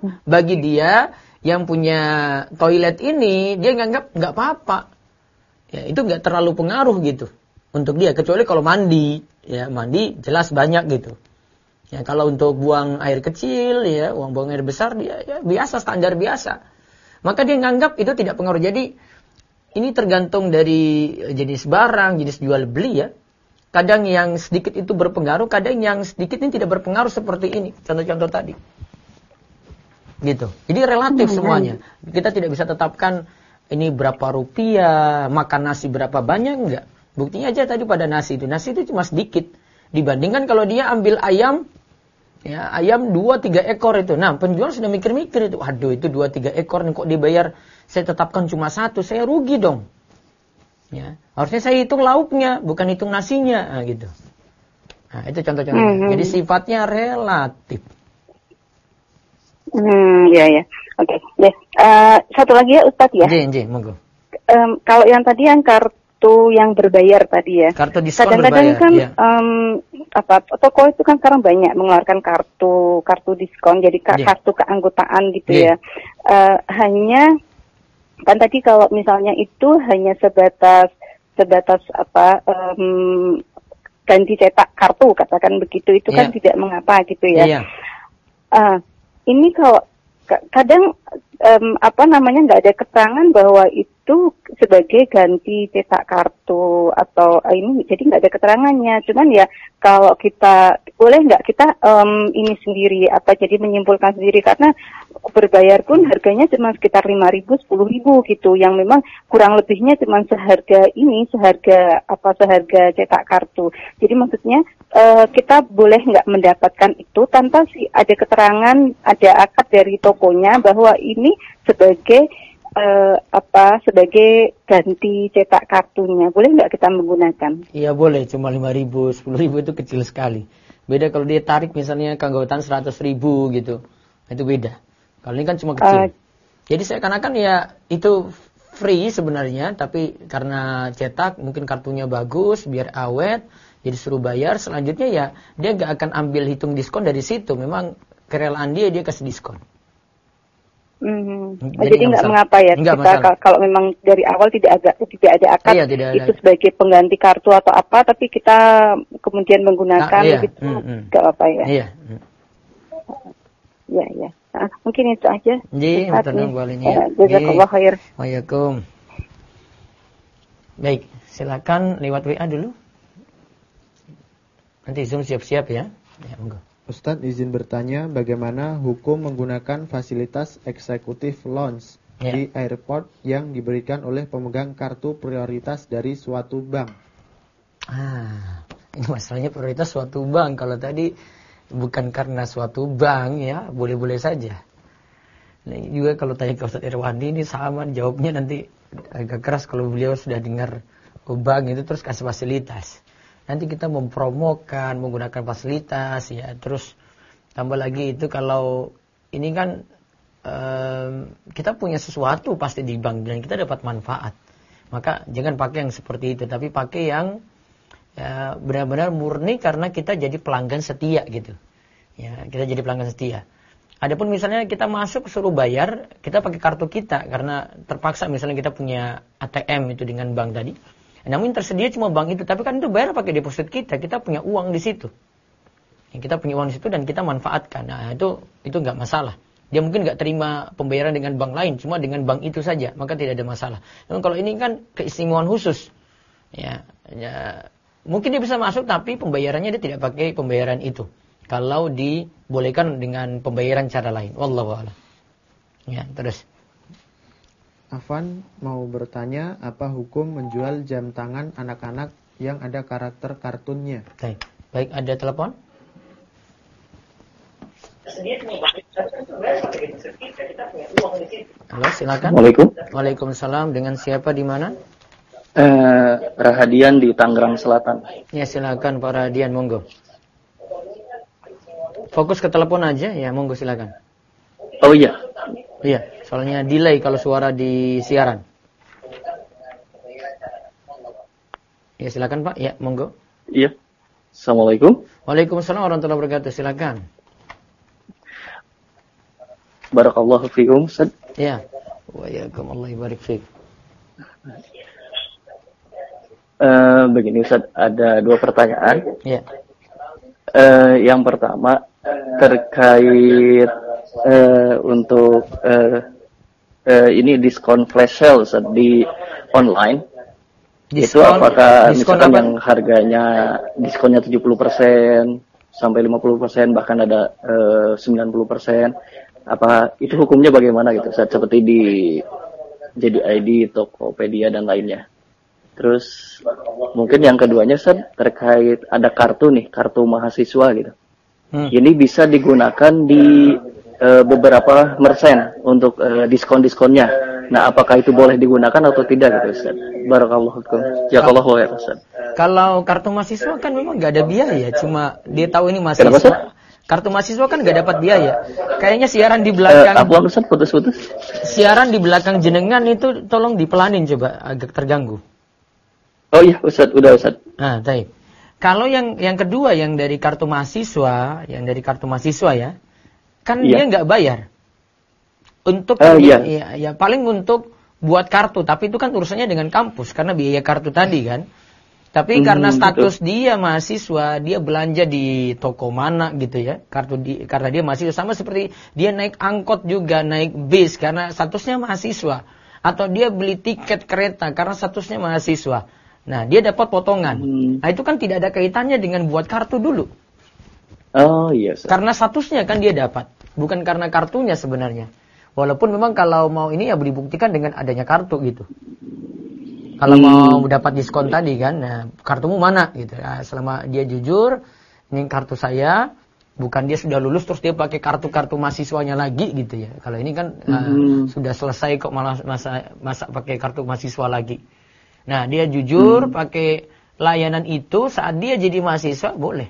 Speaker 1: yang punya toilet ini, dia nganggap nggak apa-apa. Ya, itu nggak terlalu pengaruh gitu untuk dia. Kecuali kalau mandi, ya mandi jelas banyak gitu. Ya, kalau untuk buang air kecil, ya, buang air besar, dia ya, biasa, standar biasa. Maka dia nganggap itu tidak pengaruh. Jadi, ini tergantung dari jenis barang, jenis jual beli ya. Kadang yang sedikit itu berpengaruh, kadang yang sedikit ini tidak berpengaruh seperti ini. Contoh-contoh tadi. Gitu. Jadi relatif semuanya. Kita tidak bisa tetapkan ini berapa rupiah, makan nasi berapa banyak, enggak. Buktinya aja tadi pada nasi itu cuma sedikit. Dibandingkan kalau dia ambil ayam, ya, ayam 2-3 ekor itu. Nah, penjual sudah mikir-mikir itu. Waduh, itu 2-3 ekor nih kok dibayar saya tetapkan cuma 1, saya rugi dong. Ya, harusnya saya hitung lauknya, bukan hitung nasinya, nah, gitu. Nah, itu contoh-contohnya. Jadi sifatnya relatif.
Speaker 3: Ya. Oke. Ya. Satu lagi ya, Ustadz ya.
Speaker 1: Iya, monggo.
Speaker 3: Kalau yang tadi yang kartu yang berbayar tadi ya.
Speaker 1: Kartu diskon
Speaker 3: kadang-kadang
Speaker 1: berbayar.
Speaker 3: Kan toko itu kan sekarang banyak mengeluarkan kartu diskon, jadi kartu keanggotaan gitu ya. Hanya kan tadi kalau misalnya itu hanya sebatas ganti cetak kartu katakan begitu, itu kan tidak mengapa gitu ya. Ini kalau kadang nggak ada keterangan bahwa itu sebagai ganti cetak kartu atau ini, jadi nggak ada keterangannya. Cuman ya kalau kita boleh nggak kita ini sendiri jadi menyimpulkan sendiri, karena berbayar pun harganya cuma sekitar 5.000, 10.000 gitu, yang memang kurang lebihnya cuma seharga cetak kartu. Jadi maksudnya kita boleh nggak mendapatkan itu tanpa ada keterangan, ada akad dari tokonya bahwa ini sebagai ganti cetak kartunya. Boleh nggak kita menggunakan?
Speaker 1: Iya boleh, cuma 5.000, 10.000 itu kecil sekali. Beda kalau dia tarik misalnya keanggotaan 100.000 gitu, itu beda. Kalau ini kan cuma kecil. Jadi seakan-akan ya itu free sebenarnya, tapi karena cetak mungkin kartunya bagus, biar awet, jadi suruh bayar. Selanjutnya ya dia nggak akan ambil hitung diskon dari situ. Memang kerelaan dia kasih diskon.
Speaker 3: Jadi nggak mengapa ya kita kalau memang dari awal tidak ada akad itu sebagai pengganti kartu atau apa, tapi kita kemudian menggunakan gitu nggak apa ya. Ya. Nah, mungkin itu aja. Jazakallah khair.
Speaker 1: Waalaikumsalam. Baik, silakan lewat WA dulu. Nanti Zoom siap-siap ya. Ya, enggak.
Speaker 2: Ustadz izin bertanya, bagaimana hukum menggunakan fasilitas eksekutif lounge di airport yang diberikan oleh pemegang kartu prioritas dari suatu bank?
Speaker 1: Ini masalahnya prioritas suatu bank. Kalau tadi bukan karena suatu bank ya, boleh-boleh saja. Nah, juga kalau tanya ke Ustadz Irwandi ini sama jawabnya nanti agak keras kalau beliau sudah dengar bank itu terus kasih fasilitas. Nanti kita mempromokan menggunakan fasilitas ya, terus tambah lagi itu kalau ini kan kita punya sesuatu pasti di bank dan kita dapat manfaat. Maka jangan pakai yang seperti itu, tapi pakai yang benar-benar murni karena kita jadi pelanggan setia gitu. Ya, kita jadi pelanggan setia. Adapun misalnya kita masuk suruh bayar, kita pakai kartu kita karena terpaksa misalnya kita punya ATM itu dengan bank tadi. Namun tersedia cuma bank itu, tapi kan itu bayar pakai deposit kita punya uang di situ. Kita punya uang di situ dan kita manfaatkan. Nah, itu enggak masalah. Dia mungkin enggak terima pembayaran dengan bank lain, cuma dengan bank itu saja, maka tidak ada masalah. Namun kalau ini kan keistimewaan khusus. Ya, mungkin dia bisa masuk tapi pembayarannya dia tidak pakai pembayaran itu. Kalau dibolehkan dengan pembayaran cara lain. Wallahu a'lam. Ya, terus.
Speaker 2: Afan mau bertanya, apa hukum menjual jam tangan anak-anak yang ada karakter kartunnya?
Speaker 1: Baik, ada telepon? Halo, silakan.
Speaker 4: Assalamualaikum.
Speaker 1: Waalaikumsalam. Dengan siapa di mana?
Speaker 4: Rahadian di Tangerang Selatan.
Speaker 1: Ya, silakan Pak Rahadian, monggo. Fokus ke telepon aja, ya monggo silakan.
Speaker 4: Oh iya.
Speaker 1: Iya, soalnya delay kalau suara di siaran. Ya, silakan Pak. Ya, monggo.
Speaker 4: Iya. Assalamualaikum.
Speaker 1: Waalaikumsalam warahmatullahi wabarakatuh. Silakan.
Speaker 4: Barakallahu fiikum, Ustaz.
Speaker 1: Ya. Wa yakum Allah barik fiik.
Speaker 4: Begini Ustaz, ada 2 pertanyaan.
Speaker 1: Ya.
Speaker 4: Yang pertama terkait untuk ini diskon flash sale Ustaz, di online. Itu apakah misalkan yang harganya diskonnya 70% sampai 50%, bahkan ada 90%, apa itu hukumnya bagaimana gitu Ustaz, seperti di JDID, Tokopedia dan lainnya. Terus mungkin yang keduanya Ustaz, terkait ada kartu mahasiswa gitu. Ini bisa digunakan di beberapa merchant untuk diskon-diskonnya. Nah, apakah itu boleh digunakan atau tidak gitu Ustaz? Barakallahu fikum. Jazakallahu khairan Ustaz.
Speaker 1: Kalau kartu mahasiswa kan memang enggak ada biaya, cuma dia tahu ini mahasiswa. Kartu mahasiswa kan enggak dapat biaya. Kayaknya siaran di belakang
Speaker 4: Ustaz, putus-putus.
Speaker 1: Siaran di belakang jenengan itu tolong dipelanin coba, agak terganggu.
Speaker 4: Oh iya Ustaz, udah Ustaz.
Speaker 1: Nah, baik. Kalau yang kedua yang dari kartu mahasiswa ya, kan dia nggak bayar. Untuk ya paling untuk buat kartu, tapi itu kan urusannya dengan kampus karena biaya kartu tadi kan. Tapi karena status dia mahasiswa, dia belanja di toko mana gitu ya, karena dia mahasiswa, sama seperti dia naik angkot juga, naik bis karena statusnya mahasiswa, atau dia beli tiket kereta karena statusnya mahasiswa. Nah, dia dapat potongan. Nah, itu kan tidak ada kaitannya dengan buat kartu dulu.
Speaker 4: Oh iya.
Speaker 1: Karena statusnya kan dia dapat, bukan karena kartunya sebenarnya. Walaupun memang kalau mau ini ya dibuktikan dengan adanya kartu gitu. Kalau mau dapat diskon tadi kan, nah kartumu mana gitu. Nah, selama dia jujur, ini kartu saya, bukan dia sudah lulus terus dia pakai kartu-kartu mahasiswanya lagi gitu ya. Kalau ini kan sudah selesai kok malah masa pakai kartu mahasiswa lagi. Nah, dia jujur pakai layanan itu saat dia jadi mahasiswa boleh.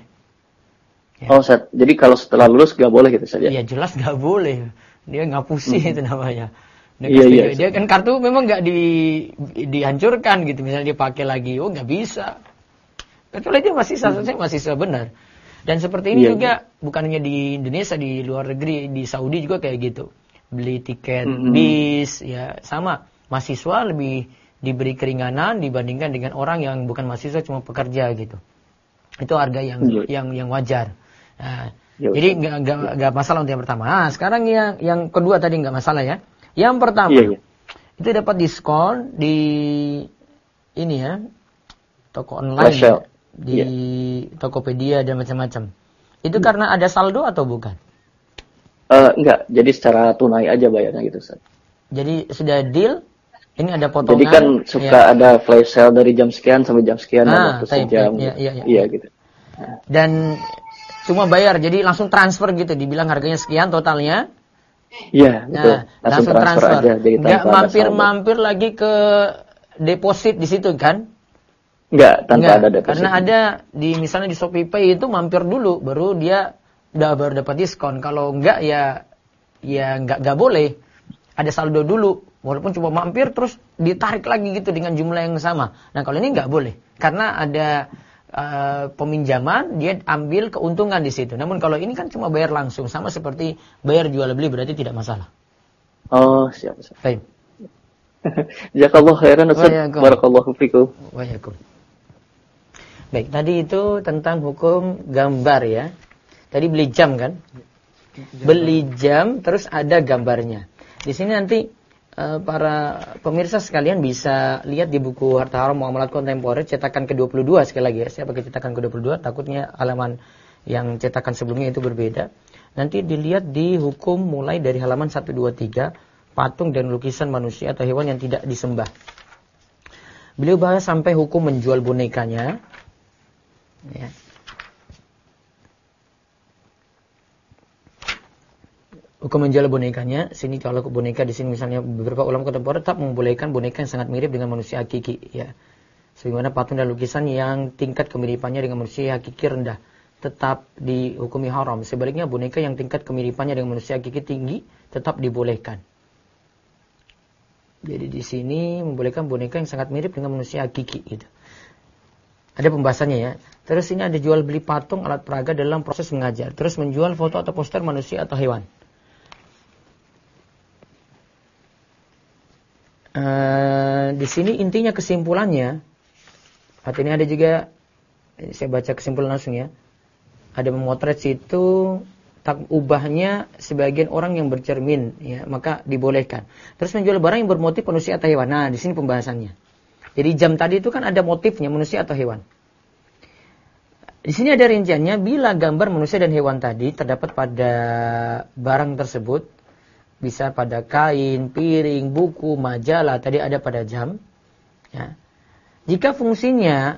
Speaker 1: Ya.
Speaker 4: Oh, Ustaz. Jadi kalau setelah lulus nggak boleh gitu saja?
Speaker 1: Ya jelas nggak boleh. Dia ngapusi itu namanya.
Speaker 4: Iya.
Speaker 1: Dia kan kartu memang nggak dihancurkan gitu. Misalnya dia pakai lagi, oh nggak bisa. Kecuali dia mahasiswa benar. Dan seperti ini juga bukan hanya di Indonesia, di luar negeri, di Saudi juga kayak gitu. Beli tiket bis, ya sama. Mahasiswa lebih diberi keringanan dibandingkan dengan orang yang bukan mahasiswa cuma pekerja gitu. Itu harga yang wajar. Nah, jadi nggak masalah untuk yang pertama. Nah, sekarang yang kedua tadi nggak masalah ya. Yang pertama itu dapat diskon di ini ya, toko online ya, di Tokopedia dan macam-macam. Itu karena ada saldo atau bukan?
Speaker 4: Enggak, jadi secara tunai aja bayarnya gitu Ustaz.
Speaker 1: Jadi sudah deal. Ini ada potongan.
Speaker 4: Jadi kan suka ada flash sale dari jam sekian sampai jam sekian, waktu sejam. Iya gitu.
Speaker 1: Dan cuma bayar, jadi langsung transfer gitu. Dibilang harganya sekian totalnya.
Speaker 4: Iya, betul.
Speaker 1: Nah, langsung transfer aja. Nggak mampir lagi ke deposit di situ kan?
Speaker 4: Nggak, tanpa ada deposit.
Speaker 1: Karena ada misalnya di ShopeePay itu mampir dulu, baru dia baru dapat diskon. Kalau enggak ya nggak boleh. Ada saldo dulu, walaupun cuma mampir terus ditarik lagi gitu dengan jumlah yang sama. Nah kalau ini nggak boleh, karena ada peminjaman, dia ambil keuntungan di situ. Namun kalau ini kan cuma bayar langsung, sama seperti bayar jual beli, berarti tidak masalah.
Speaker 4: Oh, siap.
Speaker 1: Baik.
Speaker 4: Jazakallahu khairan Ustaz. Barakallahu fikum.
Speaker 1: Waalaikumsalam. Baik, tadi itu tentang hukum gambar ya. Tadi beli jam kan? Beli jam terus ada gambarnya. Di sini nanti para pemirsa sekalian bisa lihat di buku Harta Haram Muamalat Kontemporer cetakan ke-22 sekali lagi ya. Saya pakai cetakan ke-22, takutnya halaman yang cetakan sebelumnya itu berbeda. Nanti dilihat di hukum mulai dari halaman 123, patung dan lukisan manusia atau hewan yang tidak disembah. Beliau bahas sampai hukum menjual bonekanya. Ya. Hukum menjual bonekanya, sini kalau boneka di sini misalnya beberapa ulama kontemporer tetap membolehkan boneka yang sangat mirip dengan manusia hakiki, ya. Sebagaimana patung dan lukisan yang tingkat kemiripannya dengan manusia hakiki rendah tetap dihukumi haram. Sebaliknya boneka yang tingkat kemiripannya dengan manusia hakiki tinggi tetap dibolehkan. Jadi di sini membolehkan boneka yang sangat mirip dengan manusia hakiki gitu. Ada pembahasannya ya. Terus ini ada jual beli patung, alat peraga dalam proses mengajar. Terus menjual foto atau poster manusia atau hewan. Di sini intinya kesimpulannya, artinya ada juga, saya baca kesimpulan langsung ya. Ada memotret situ, tak ubahnya sebagian orang yang bercermin, ya, maka dibolehkan. Terus menjual barang yang bermotif manusia atau hewan. Nah, di sini pembahasannya. Jadi jam tadi itu kan ada motifnya manusia atau hewan. Di sini ada rinciannya, bila gambar manusia dan hewan tadi terdapat pada barang tersebut, bisa pada kain, piring, buku, majalah, tadi ada pada jam. Ya. Jika fungsinya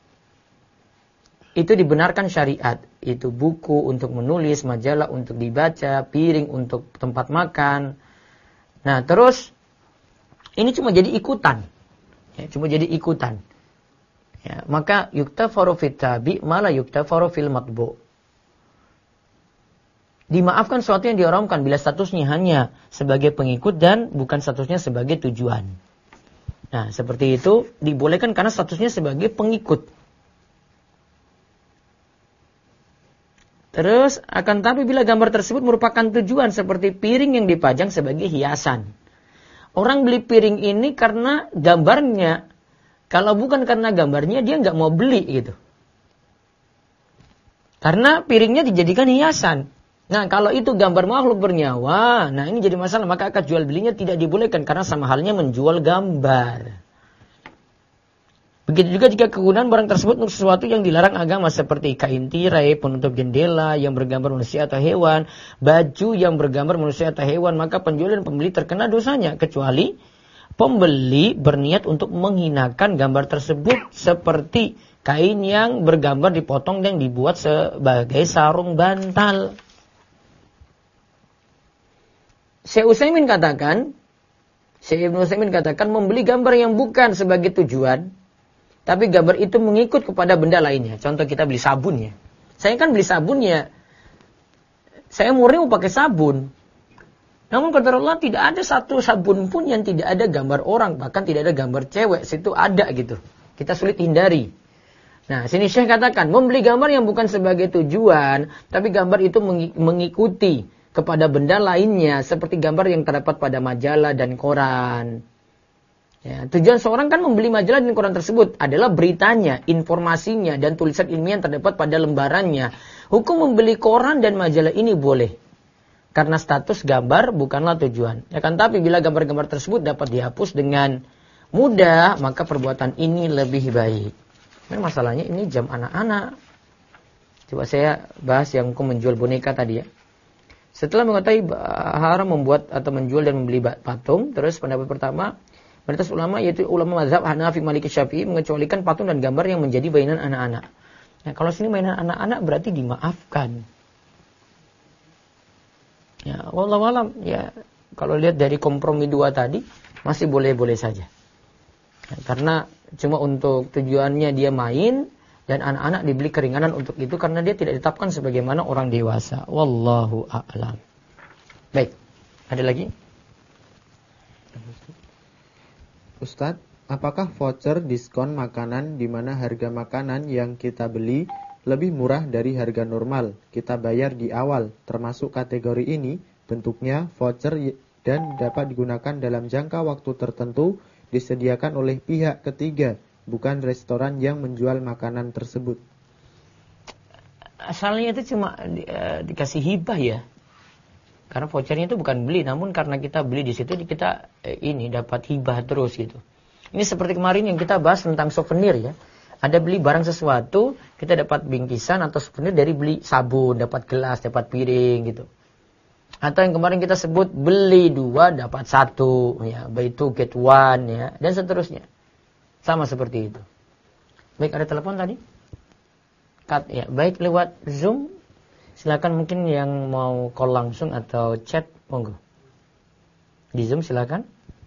Speaker 1: itu dibenarkan syariat, itu buku untuk menulis, majalah untuk dibaca, piring untuk tempat makan. Nah, terus ini cuma jadi ikutan. Ya, cuma jadi ikutan. Ya, maka yuktafaru fit tabi malah yuktafaru fil matbu. Dimaafkan sesuatu yang diharamkan bila statusnya hanya sebagai pengikut dan bukan statusnya sebagai tujuan. Nah, seperti itu dibolehkan karena statusnya sebagai pengikut. Terus, akan tapi bila gambar tersebut merupakan tujuan seperti piring yang dipajang sebagai hiasan. Orang beli piring ini karena gambarnya. Kalau bukan karena gambarnya, dia nggak mau beli gitu. Karena piringnya dijadikan hiasan. Nah, kalau itu gambar makhluk bernyawa, nah ini jadi masalah. Maka akad jual belinya tidak dibolehkan karena sama halnya menjual gambar. Begitu juga jika kegunaan barang tersebut untuk sesuatu yang dilarang agama seperti kain tirai, penutup jendela yang bergambar manusia atau hewan, baju yang bergambar manusia atau hewan, maka penjual dan pembeli terkena dosanya kecuali pembeli berniat untuk menghinakan gambar tersebut seperti kain yang bergambar dipotong dan dibuat sebagai sarung bantal. Syekh Utsaimin katakan, Syekh Ibnu Utsaimin katakan membeli gambar yang bukan sebagai tujuan, tapi gambar itu mengikut kepada benda lainnya. Contoh kita beli sabun ya. Saya kan beli sabun ya, saya murni mau pakai sabun. Namun kata Allah tidak ada satu sabun pun yang tidak ada gambar orang. Bahkan tidak ada gambar cewek. Situ ada gitu. Kita sulit hindari. Nah sini Syekh katakan membeli gambar yang bukan sebagai tujuan, tapi gambar itu mengikuti kepada benda lainnya. Seperti gambar yang terdapat pada majalah dan koran. Ya, tujuan seorang kan membeli majalah dan koran tersebut adalah beritanya, informasinya, dan tulisan ilmiah yang terdapat pada lembarannya. Hukum membeli koran dan majalah ini boleh. Karena status gambar bukanlah tujuan. Ya kan, tapi bila gambar-gambar tersebut dapat dihapus dengan mudah, maka perbuatan ini lebih baik. Nah, masalahnya ini jam anak-anak. Coba saya bahas yang hukum menjual boneka tadi ya. Setelah mengetahui haram membuat atau menjual dan membeli patung, terus pendapat pertama, mayoritas ulama yaitu ulama mazhab Hanafi, Maliki, Syafi'i mengecualikan patung dan gambar yang menjadi mainan anak-anak. Nah, kalau sini mainan anak-anak berarti dimaafkan. Ya, wallahu alam ya, kalau lihat dari kompromi dua tadi masih boleh-boleh saja. Ya, karena cuma untuk tujuannya dia main dan anak-anak dibeli keringanan untuk itu karena dia tidak ditetapkan sebagaimana orang dewasa. Wallahu a'lam. Baik, ada lagi?
Speaker 2: Ustadz, apakah voucher diskon makanan di mana harga makanan yang kita beli lebih murah dari harga normal kita bayar di awal, termasuk kategori ini bentuknya voucher dan dapat digunakan dalam jangka waktu tertentu, disediakan oleh pihak ketiga, bukan restoran yang menjual makanan tersebut.
Speaker 1: Asalnya itu cuma dikasih hibah ya. Karena vouchernya itu bukan beli, namun karena kita beli di situ kita ini dapat hibah terus gitu. Ini seperti kemarin yang kita bahas tentang souvenir ya. Ada beli barang sesuatu, kita dapat bingkisan atau souvenir dari beli sabun, dapat gelas, dapat piring gitu. Atau yang kemarin kita sebut beli 2 dapat 1 ya, buy 2 get 1 ya, dan seterusnya. Sama seperti itu. Baik, ada telepon tadi? Cut ya. Baik, lewat Zoom silakan, mungkin yang mau call langsung atau chat monggo. Di Zoom silakan.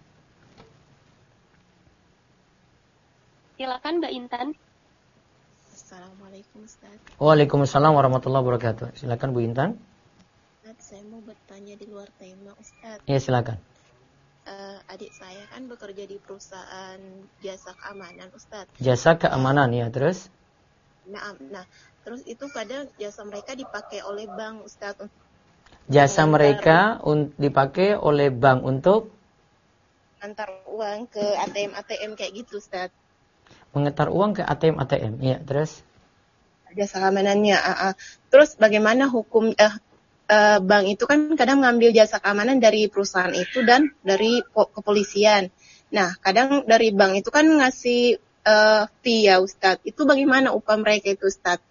Speaker 5: Silakan Mbak Intan. Assalamualaikum Ustaz.
Speaker 1: Waalaikumsalam warahmatullahi wabarakatuh. Silakan Bu Intan.
Speaker 5: Ustaz, saya mau bertanya di luar tema Ustaz.
Speaker 1: Iya silakan.
Speaker 5: Adik saya kan bekerja di perusahaan jasa keamanan Ustaz.
Speaker 1: Jasa keamanan ya, terus?
Speaker 5: Nah, terus itu kadang jasa mereka dipakai oleh bank Ustaz.
Speaker 1: Jasa mereka dipakai oleh bank untuk
Speaker 5: antar uang ke ATM kayak gitu Ustaz.
Speaker 1: mengantar uang ke ATM, ya, terus?
Speaker 5: Jasa keamanannya. Terus bagaimana hukum bank itu kan kadang ngambil jasa keamanan dari perusahaan itu dan dari kepolisian. Nah, kadang dari bank itu kan ngasih fee ya Ustadz. Itu bagaimana upah mereka itu Ustadz?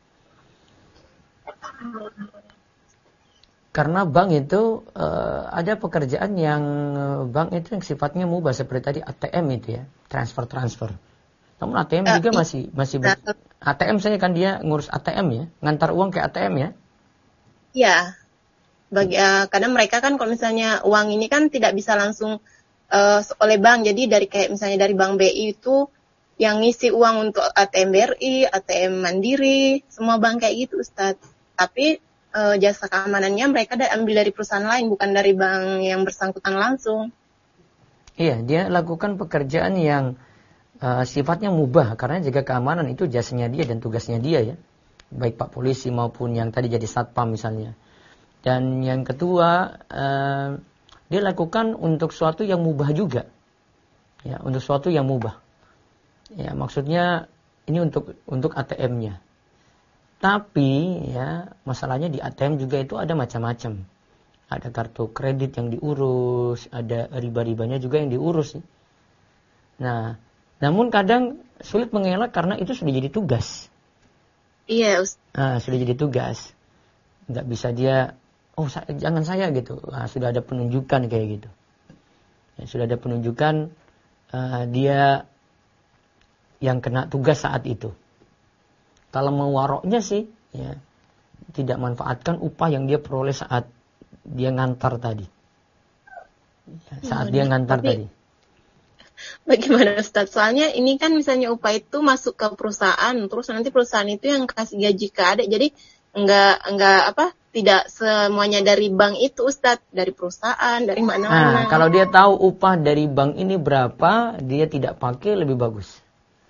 Speaker 1: Karena bank itu ada pekerjaan yang bank itu yang sifatnya mubah seperti tadi ATM itu ya, transfer. Namun ATM juga masih ATM saya kan dia ngurus ATM ya, ngantar uang ke ATM ya.
Speaker 5: Iya. Kadang mereka kan kalau misalnya uang ini kan tidak bisa langsung oleh bank. Jadi dari kayak misalnya dari Bank BI itu yang ngisi uang untuk ATM BRI, ATM Mandiri, semua bank kayak gitu Ustadz. Tapi jasa keamanannya mereka ambil dari perusahaan lain, bukan dari bank yang bersangkutan langsung.
Speaker 1: Iya, dia lakukan pekerjaan yang sifatnya mubah, karena jaga keamanan itu jasanya dia dan tugasnya dia ya. Baik Pak Polisi maupun yang tadi jadi satpam misalnya. Dan yang kedua, dia lakukan untuk suatu yang mubah juga. Ya, untuk suatu yang mubah. Ya, maksudnya ini untuk ATM-nya. Tapi ya, masalahnya di ATM juga itu ada macam-macam. Ada kartu kredit yang diurus, ada riba-ribanya juga yang diurus. Nah, namun kadang sulit mengelak karena itu sudah jadi tugas.
Speaker 5: Iya,
Speaker 1: sudah jadi tugas. Nggak bisa dia, jangan saya gitu. Sudah ada penunjukan kayak gitu. Ya, sudah ada penunjukan dia yang kena tugas saat itu. Kalau mau waroknya sih, ya tidak manfaatkan upah yang dia peroleh saat dia ngantar tadi. Ya, saat dia ngantar tadi.
Speaker 5: Bagaimana Ustaz? Soalnya ini kan misalnya upah itu masuk ke perusahaan, terus nanti perusahaan itu yang kasih gaji ke adik. Jadi tidak semuanya dari bank itu Ustaz, dari perusahaan, dari mana-mana.
Speaker 1: Nah, kalau dia tahu upah dari bank ini berapa, dia tidak pakai lebih bagus.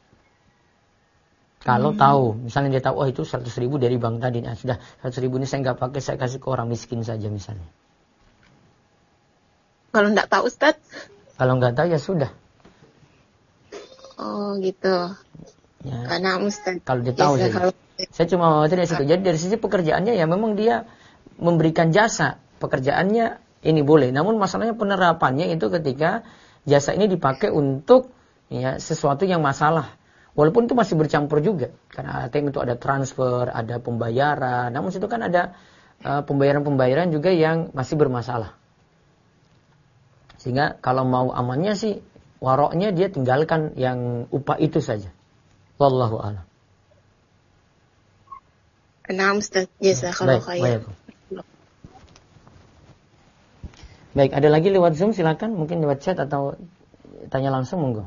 Speaker 1: Kalau tahu, misalnya dia tahu, itu 100.000 dari bank tadi. Nah, sudah 100.000 ini saya nggak pakai, saya kasih ke orang miskin saja misalnya.
Speaker 5: Kalau nggak tahu Ustaz?
Speaker 1: Kalau nggak tahu ya sudah.
Speaker 5: Oh gitu. Ya. Karena Ustaz.
Speaker 1: Kalau dia tahu saja. Saya cuma mau dari situ. Jadi dari sisi pekerjaannya ya memang dia memberikan jasa. Pekerjaannya ini boleh. Namun masalahnya penerapannya itu ketika jasa ini dipakai untuk ya sesuatu yang masalah. Walaupun itu masih bercampur juga. Karena ATM itu ada transfer, ada pembayaran. Namun situ kan ada pembayaran-pembayaran juga yang masih bermasalah. Sehingga kalau mau amannya sih waroknya dia tinggalkan yang upah itu saja. Wallahu a'lam.
Speaker 5: Nah, Ustaz, jazakallahu khair.
Speaker 1: Baik, ada lagi lewat Zoom silakan, mungkin lewat chat atau tanya langsung monggo.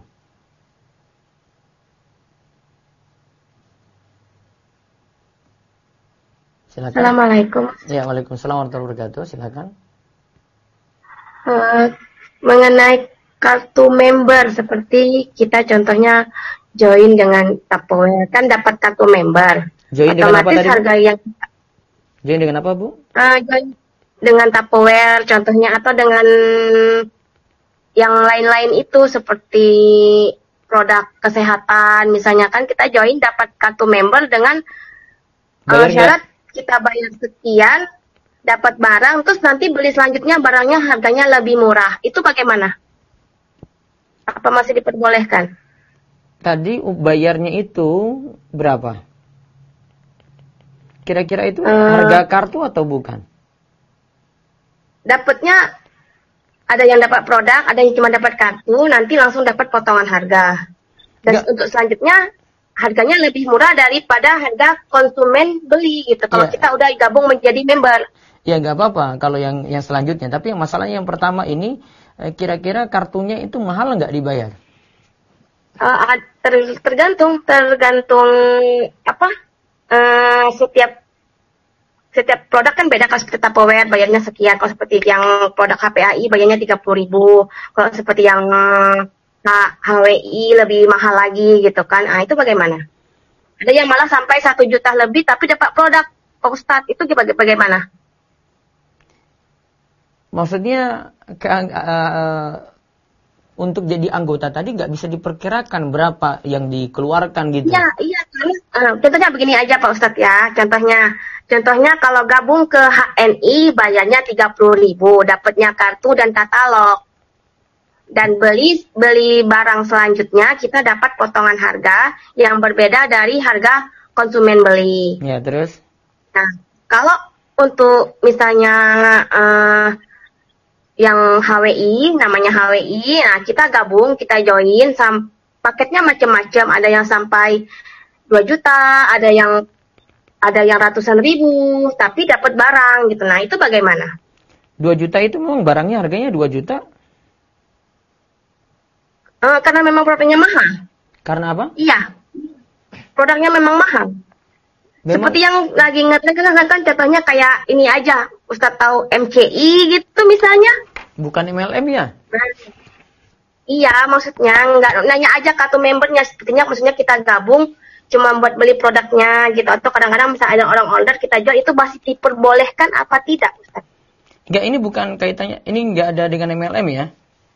Speaker 1: Silakan.
Speaker 3: Assalamualaikum.
Speaker 1: Ya, waalaikumsalam warahmatullahi wabarakatuh. Silakan.
Speaker 3: Mengenai
Speaker 6: kartu member seperti kita contohnya join dengan Tupperware kan dapat kartu member.
Speaker 1: Join dengan apa tadi?
Speaker 6: Harga yang
Speaker 1: join dengan apa, Bu?
Speaker 6: Join dengan Tupperware contohnya atau dengan yang lain-lain itu seperti produk kesehatan misalnya kan kita join dapat kartu member dengan syarat kita bayar sekian dapat barang terus nanti beli selanjutnya barangnya harganya lebih murah. Itu bagaimana? Apa masih diperbolehkan?
Speaker 1: Tadi bayarnya itu berapa? Kira-kira itu harga kartu atau bukan? Dapatnya ada yang dapat produk, ada yang cuma dapat kartu, nanti langsung dapat potongan harga. Dan untuk selanjutnya harganya lebih murah daripada harga konsumen beli gitu. Kalau kita udah gabung menjadi member. Ya nggak apa-apa kalau yang selanjutnya. Tapi yang masalahnya yang pertama ini kira-kira kartunya itu mahal nggak dibayar? Tergantung apa? Setiap produk kan beda. Kalau seperti Tupperware bayarnya sekian. Kalau seperti yang produk HPAI bayarnya 30.000. Kalau seperti yang HWI lebih mahal lagi gitu kan. Itu bagaimana? Ada yang malah sampai 1 juta lebih tapi dapat produk Pak Ustadz. Itu bagaimana? Maksudnya untuk jadi anggota tadi nggak bisa diperkirakan berapa yang dikeluarkan gitu. Iya. Contohnya begini aja Pak Ustadz ya. Contohnya kalau gabung ke HNI bayarnya 30.000, dapatnya kartu dan katalog. Dan beli barang selanjutnya kita dapat potongan harga yang berbeda dari harga konsumen beli. Ya, terus? Nah, kalau untuk misalnya yang HWI, namanya HWI, nah kita gabung, kita join, paketnya macam-macam, ada yang sampai 2 juta, ada yang ratusan ribu, tapi dapat barang gitu. Nah, itu bagaimana? 2 juta itu memang barangnya harganya 2 juta? Karena memang produknya mahal. Karena apa? Iya. Produknya memang mahal. Seperti yang lagi ngetren kan contohnya kayak ini aja, Ustadz tahu MCI gitu misalnya. Bukan MLM ya? Iya, maksudnya nggak nanya aja kartu membernya, sepertinya maksudnya kita gabung cuma buat beli produknya gitu, atau kadang-kadang misalnya ada orang order kita jual, itu masih diperbolehkan apa tidak, Ustadz? Enggak, ini bukan kaitannya, ini nggak ada dengan MLM ya?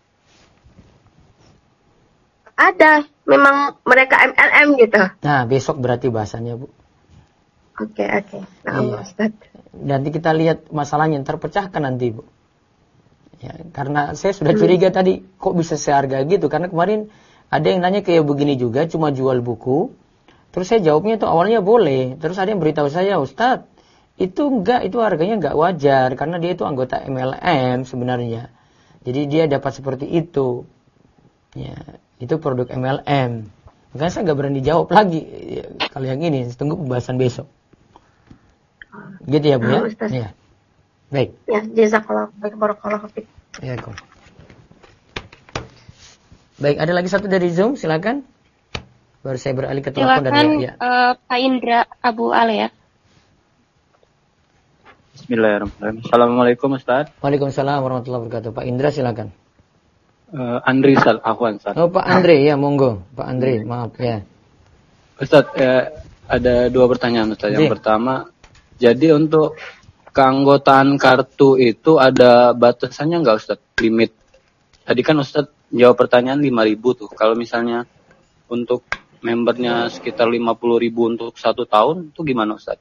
Speaker 1: Ada, memang mereka MLM gitu. Nah, besok berarti bahasanya, Bu. Oke. Nah, iya. Ustadz. Nanti kita lihat masalahnya terpecahkan nanti, Bu. Ya, karena saya sudah curiga tadi, kok bisa seharga gitu? Karena kemarin ada yang nanya kayak begini juga, cuma jual buku. Terus saya jawabnya itu awalnya boleh. Terus ada yang beritahu saya, Ustadz, itu harganya enggak wajar. Karena dia itu anggota MLM sebenarnya. Jadi dia dapat seperti itu. Ya, itu produk MLM. Makanya saya nggak berani jawab lagi. Ya, kalau yang ini, tunggu pembahasan besok. Gitu ya, Bu ya? Iya. Baik. Ya, jazakallah. Baik, barakallahu fiik. Ya, kok. Baik, ada lagi satu dari Zoom, silakan. Baru saya beralih ke telepon dari ya.
Speaker 7: Pak Indra Abu Ale ya.
Speaker 8: Bismillahirrahmanirrahim. Assalamualaikum Ustaz.
Speaker 1: Waalaikumsalam warahmatullahi wabarakatuh. Pak Indra silakan.
Speaker 8: Andri Afwan Ustaz.
Speaker 1: Oh, Pak Andre ya, monggo. Pak Andre, maaf ya.
Speaker 8: Ustaz, ada 2 pertanyaan Ustaz. Yang pertama, jadi untuk keanggotaan kartu itu ada batasannya nggak Ustaz? Limit. Tadi kan Ustaz jawab pertanyaan 5.000 tuh. Kalau misalnya untuk membernya sekitar 50.000 untuk 1 tahun, itu gimana Ustaz?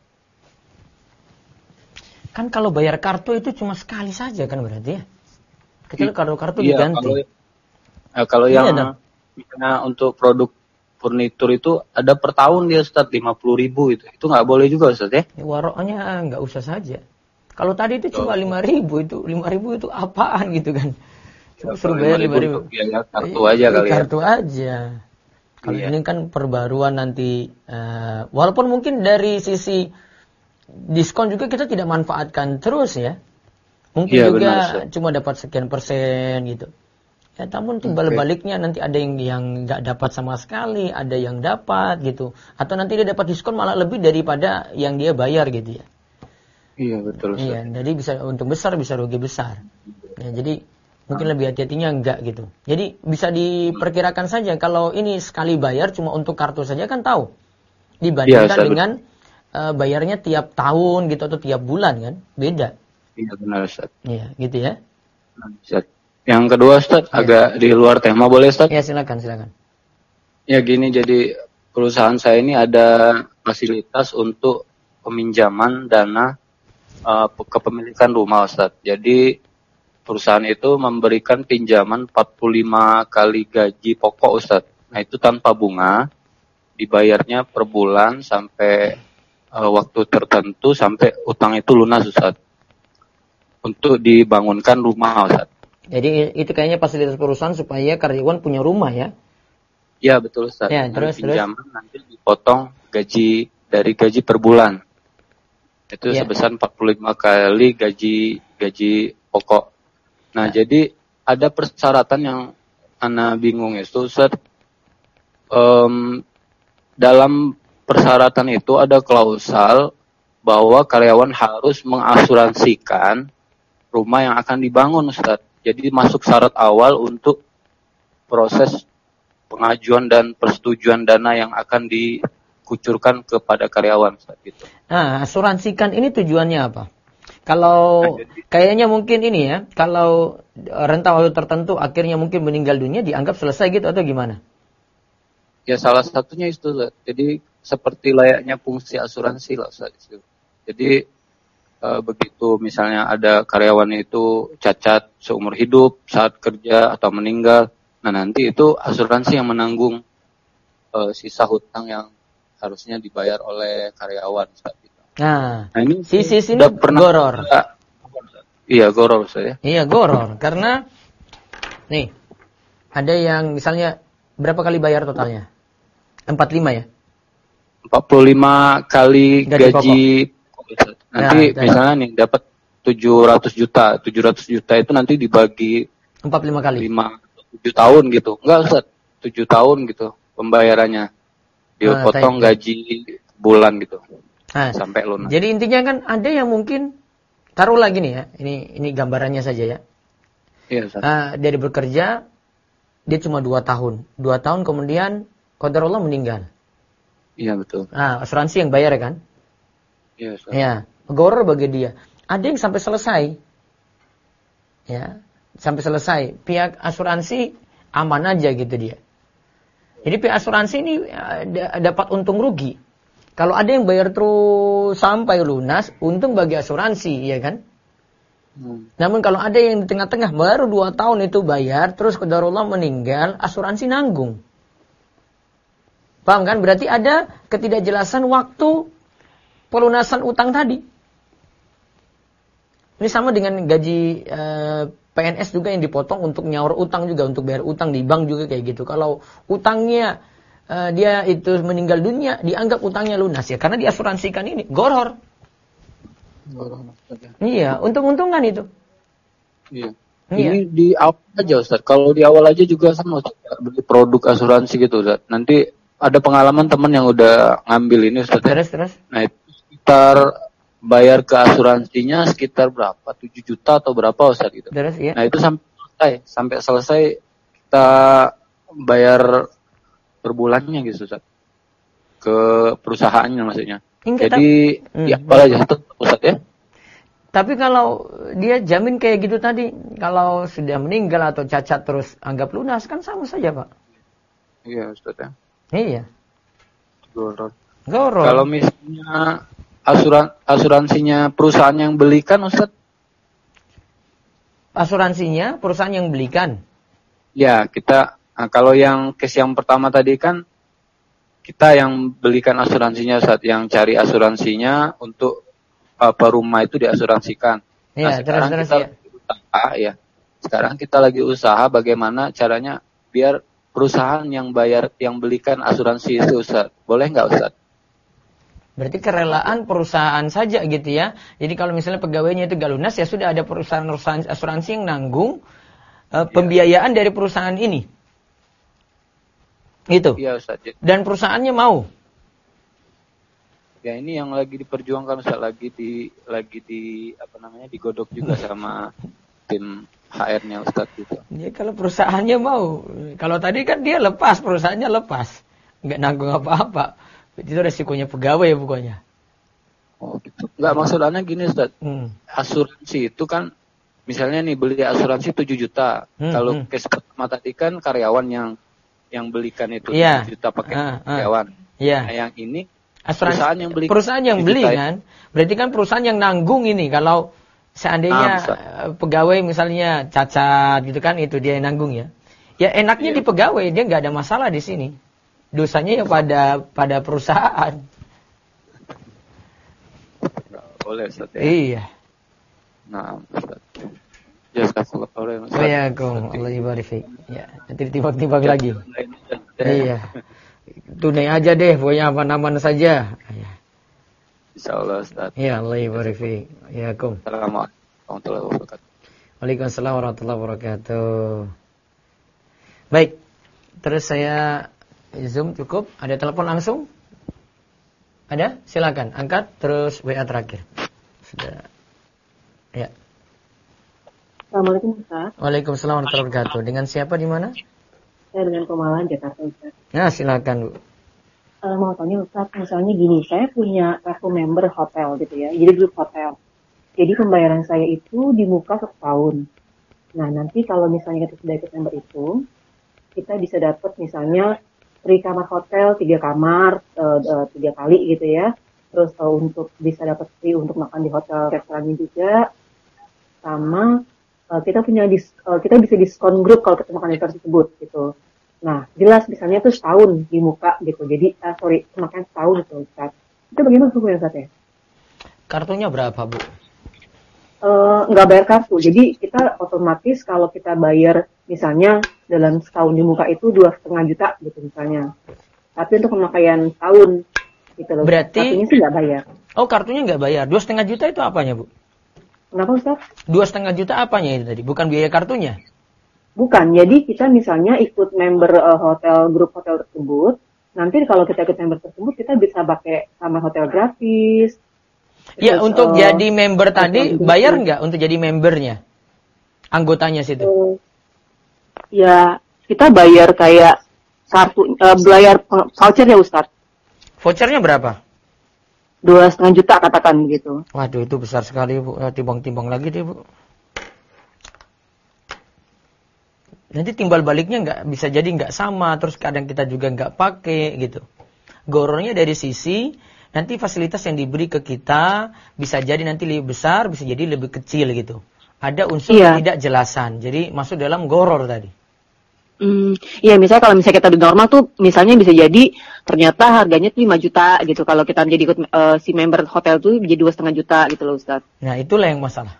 Speaker 1: Kan kalau bayar kartu itu cuma sekali saja kan berarti ya? Kecuali kartu diganti.
Speaker 8: Kalau yang misalnya untuk produk furnitur itu ada per tahun dia Ustaz 50.000 itu nggak boleh juga Ustaz ya?
Speaker 1: Waroknya nggak usah saja. Kalau tadi itu cuma 5.000 itu apaan gitu kan? Cuma suruh bayar 5.000.
Speaker 8: Ya, kartu aja kali ya.
Speaker 1: Kartu aja. Kalau ini kan perbaruan nanti, walaupun mungkin dari sisi diskon juga kita tidak manfaatkan terus ya. Mungkin juga benar, cuma dapat sekian persen gitu. Ya, namun timbal baliknya nanti ada yang nggak dapat sama sekali, ada yang dapat gitu. Atau nanti dia dapat diskon malah lebih daripada yang dia bayar gitu ya.
Speaker 8: Iya betul.
Speaker 1: Iya, jadi bisa untung besar, bisa rugi besar. Ya, jadi Mungkin lebih hati-hatinya enggak gitu. Jadi bisa diperkirakan saja kalau ini sekali bayar cuma untuk kartu saja kan tahu. Dibandingkan dengan bayarnya tiap tahun gitu atau tiap bulan kan, beda.
Speaker 8: Iya benar Ustaz.
Speaker 1: Iya, gitu ya.
Speaker 8: Ustaz. Yang kedua Ustaz, agak di luar tema boleh Ustaz?
Speaker 1: Ya, silakan.
Speaker 8: Ya gini, jadi perusahaan saya ini ada fasilitas untuk peminjaman dana kepemilikan rumah Ustaz. Jadi perusahaan itu memberikan pinjaman 45 kali gaji pokok Ustaz. Nah itu tanpa bunga, dibayarnya per bulan sampai waktu tertentu sampai utang itu lunas Ustaz. Untuk dibangunkan rumah Ustaz.
Speaker 1: Jadi itu kayaknya fasilitas perusahaan supaya karyawan punya rumah ya?
Speaker 8: Ya betul Ustaz.
Speaker 1: Ya, terus
Speaker 8: pinjaman nanti dipotong gaji dari gaji per bulan. Itu sebesar 45 kali gaji pokok. Nah, jadi ada persyaratan yang Ana bingung itu Ustaz. Dalam persyaratan itu ada klausal bahwa karyawan harus mengasuransikan rumah yang akan dibangun Ustaz. Jadi masuk syarat awal untuk proses pengajuan dan persetujuan dana yang akan dikucurkan kepada karyawan Ustaz gitu.
Speaker 1: Nah, asuransikan ini tujuannya apa? Kalau kayaknya mungkin ini ya, kalau rentang waktu tertentu akhirnya mungkin meninggal dunia dianggap selesai gitu atau gimana?
Speaker 8: Ya salah satunya itu Ustaz. Jadi seperti layaknya fungsi asuransi lah Ustaz. Jadi begitu misalnya ada karyawan itu cacat seumur hidup saat kerja atau meninggal, nah nanti itu asuransi yang menanggung sisa hutang yang harusnya dibayar oleh karyawan saat itu.
Speaker 1: Nah
Speaker 8: ini
Speaker 1: sini goror.
Speaker 8: Iya goror saya.
Speaker 1: Iya goror karena nih ada yang misalnya berapa kali bayar totalnya? 45 ya?
Speaker 8: 45 kali gaji nanti misalnya nih dapat 700 juta itu nanti dibagi
Speaker 1: 45 kali
Speaker 8: 7 tahun gitu. Enggak Ustaz, 7 tahun gitu pembayarannya. Dipotong gaji bulan gitu. Sampai lunas.
Speaker 1: Jadi intinya kan ada yang mungkin taruh lagi nih ya. Ini gambarannya saja ya.
Speaker 8: Iya Ustaz.
Speaker 1: Dari bekerja dia cuma 2 tahun. 2 tahun kemudian qadarullah meninggal.
Speaker 8: Iya betul.
Speaker 1: Asuransi yang bayar kan?
Speaker 8: Iya Ustaz.
Speaker 1: Ya, goror bagi dia. Ada yang sampai selesai. Ya, sampai selesai. Pihak asuransi aman aja gitu dia. Jadi pihak asuransi ini dapat untung rugi. Kalau ada yang bayar terus sampai lunas, untung bagi asuransi, ya kan? Namun kalau ada yang di tengah-tengah baru 2 tahun itu bayar, terus qadarullah meninggal, asuransi nanggung. Paham kan? Berarti ada ketidakjelasan waktu pelunasan utang tadi. Ini sama dengan gaji PNS juga yang dipotong untuk nyaur utang juga, untuk bayar utang di bank juga kayak gitu. Kalau utangnya dia itu meninggal dunia, dianggap utangnya lunas ya, karena diasuransikan ini. Goror. Iya, untung-untungan itu.
Speaker 8: Iya. Ini di awal aja Ustaz. Kalau di awal aja juga sama Ustaz, beli produk asuransi gitu Ustaz. Nanti ada pengalaman teman yang udah ngambil ini Ustaz.
Speaker 1: Terus. Nah,
Speaker 8: itu sekitar bayar ke asuransinya sekitar berapa? 7 juta atau berapa Ustaz gitu.
Speaker 1: Terus, ya.
Speaker 8: Nah, itu sampai selesai kita bayar per bulannya gitu Ustaz. Ke perusahaannya maksudnya. Jadi ya apa aja Ustaz ya.
Speaker 1: Tapi kalau dia jamin kayak gitu tadi, kalau sudah meninggal atau cacat terus anggap lunas kan sama saja, Pak.
Speaker 8: Iya, Ustaz ya.
Speaker 1: Iya.
Speaker 8: Goror.
Speaker 1: Kalau
Speaker 8: misalnya asuransinya perusahaan yang belikan Ustaz?
Speaker 1: Asuransinya perusahaan yang belikan? Ya,
Speaker 8: kalau yang case yang pertama tadi kan kita yang belikan asuransinya Ustaz, yang cari asuransinya untuk rumah itu diasuransikan.
Speaker 1: Iya,
Speaker 8: sekarang sekarang kita lagi usaha bagaimana caranya biar perusahaan yang belikan asuransi itu Ustaz. Boleh nggak Ustaz?
Speaker 1: Berarti kerelaan perusahaan saja gitu ya. Jadi kalau misalnya pegawainya itu gak lunas, ya sudah ada perusahaan asuransi yang nanggung pembiayaan dari perusahaan ini. Gitu.
Speaker 8: Iya Ustaz.
Speaker 1: Dan perusahaannya mau.
Speaker 8: Ya ini yang lagi diperjuangkan Ustaz, lagi digodok juga sama tim HR-nya Ustaz gitu.
Speaker 1: Ya kalau perusahaannya mau. Kalau tadi kan dia lepas, perusahaannya lepas. Nggak nanggung apa-apa. Itu resikonya pegawai ya pokoknya.
Speaker 8: Oh gitu. Nggak, maksudnya gini Ustaz. Asuransi itu kan misalnya nih beli asuransi 7 juta. Kalau case pertama tadi kan karyawan yang belikan itu 7 juta pakai karyawan.
Speaker 1: Iya.
Speaker 8: Nah, yang ini
Speaker 1: asuransi
Speaker 8: perusahaan yang beli
Speaker 1: kan. Berarti kan perusahaan yang nanggung ini. Kalau seandainya pegawai misalnya cacat gitu kan, itu dia yang nanggung ya. Ya enaknya di pegawai, dia nggak ada masalah di sini. Dosanya ya pada perusahaan.
Speaker 8: Boleh Ustaz ya.
Speaker 1: Iya.
Speaker 8: Nah, Ustaz. Jazakallahu khairan.
Speaker 1: Waalaikumsalam. Allah ibarik fiik. Ya, nanti ditimbang-timbang lagi. Iya. Tunai aja deh, pokoknya aman-aman saja. Ya.
Speaker 8: Insyaallah Ustaz.
Speaker 1: Ya, Allah ibarik fiik. Assalamualaikum
Speaker 8: warahmatullahi wabarakatuh.
Speaker 1: Waalaikumsalam warahmatullahi wabarakatuh. Baik. Terus saya Zoom cukup. Ada telepon langsung? Ada? Silakan angkat terus WA terakhir. Sudah. Ya.
Speaker 9: Assalamualaikum Ustaz.
Speaker 1: Waalaikumsalam warahmatullahi wabarakatuh. Dengan siapa di mana?
Speaker 9: Saya dengan Pemalang, Jakarta Ustaz.
Speaker 1: Nah, silakan Bu.
Speaker 9: Mau tanya Ustaz, misalnya gini, saya punya kartu member hotel gitu ya, jadi grup hotel. Jadi pembayaran saya itu di muka setahun. Nah, nanti kalau misalnya kita sudah ikut member itu, kita bisa dapat misalnya free kamar hotel 3 kamar 3 kali gitu ya. Terus untuk bisa dapat free untuk makan di hotel restorannya juga. Sama kita bisa diskon grup kalau kita makan di hotel tersebut gitu. Nah, jelas misalnya itu setahun di muka gitu. Jadi makan setahun gitu Ustaz. Itu bagaimana hukumnya Ustaz ya?
Speaker 1: Kartunya berapa Bu?
Speaker 9: Nggak bayar kartu. Jadi kita otomatis kalau kita bayar misalnya dalam setahun di muka itu 2,5 juta gitu misalnya. Tapi untuk pemakaian tahun gitu loh.
Speaker 1: Berarti
Speaker 9: kartunya sih nggak bayar.
Speaker 1: Oh, kartunya nggak bayar. 2,5 juta itu apanya Bu?
Speaker 9: Kenapa Ustaz?
Speaker 1: 2,5 juta apanya itu tadi? Bukan biaya kartunya?
Speaker 9: Bukan. Jadi kita misalnya ikut member grup hotel tersebut. Nanti kalau kita ikut member tersebut kita bisa pakai kamar hotel gratis.
Speaker 1: Ya, terus, untuk jadi member tadi bayar nggak untuk jadi membernya? Anggotanya situ?
Speaker 9: Ya, kita bayar kayak bayar voucher ya Ustaz.
Speaker 1: Vouchernya berapa?
Speaker 9: 2,5 juta katakan gitu.
Speaker 1: Waduh, itu besar sekali Bu. Timbang-timbang lagi deh Bu. Nanti timbal baliknya nggak sama, terus kadang kita juga nggak pakai gitu. Gorornya dari sisi nanti fasilitas yang diberi ke kita bisa jadi nanti lebih besar, bisa jadi lebih kecil gitu. Ada unsur tidak jelasan, jadi masuk dalam goror tadi.
Speaker 9: Iya, misalnya kalau misalnya kita di normal tuh misalnya bisa jadi ternyata harganya 5 juta gitu. Kalau kita menjadi ikut si member hotel tuh jadi 2,5 juta gitu loh Ustaz.
Speaker 1: Nah, itulah yang masalah.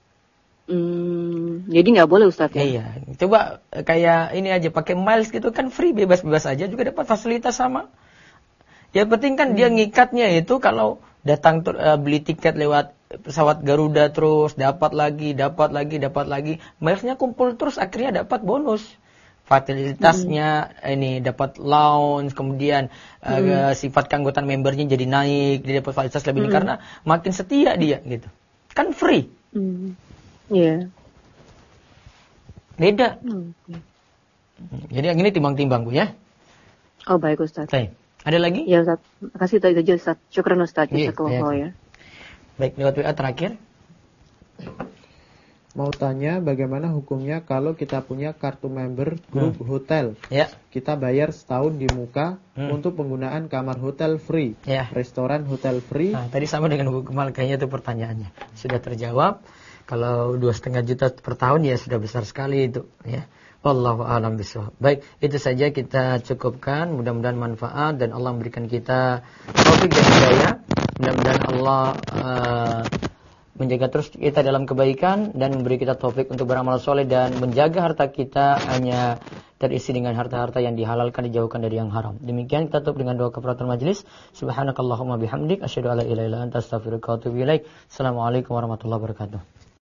Speaker 9: Jadi nggak boleh Ustaz ya?
Speaker 1: Iya, coba kayak ini aja pakai miles gitu kan free, bebas-bebas aja juga dapat fasilitas sama. Ya penting kan dia ngikatnya itu kalau datang beli tiket lewat pesawat Garuda terus dapat lagi. Milesnya kumpul terus akhirnya dapat bonus. Fasilitasnya ini dapat lounge, kemudian sifat keanggotaan membernya jadi naik, dia dapat fasilitas lebih karena makin setia dia gitu. Kan free.
Speaker 9: Iya.
Speaker 1: Beda. Jadi yang ini timbang-timbang Bu ya.
Speaker 9: Oh baik Ustaz.
Speaker 1: Baik. Ada lagi?
Speaker 9: Ya Ustaz. Makasih itu aja Ustaz. Syukran Ustaz. Ya.
Speaker 1: Baik, lewat WA terakhir.
Speaker 2: Mau tanya bagaimana hukumnya kalau kita punya kartu member grup hotel.
Speaker 1: Ya.
Speaker 2: Kita bayar setahun di muka untuk penggunaan kamar hotel free, restoran hotel free.
Speaker 1: Nah, tadi sama dengan Bu Kemal kayaknya itu pertanyaannya. Sudah terjawab. Kalau 2,5 juta per tahun ya sudah besar sekali itu ya. Wallahu a'lam bishawab. Baik, itu saja kita cukupkan. Mudah-mudahan manfaat dan Allah memberikan kita taufik dan hidayah. Mudah-mudahan Allah menjaga terus kita dalam kebaikan dan memberi kita taufik untuk beramal soleh dan menjaga harta kita hanya terisi dengan harta-harta yang dihalalkan, dijauhkan dari yang haram. Demikian kita tutup dengan doa kafaratul majelis. Subhanakallahumma bihamdik asyhadu an la ilaha illa anta astaghfiruka wa atubu ilaik. Assalamualaikum warahmatullahi wabarakatuh.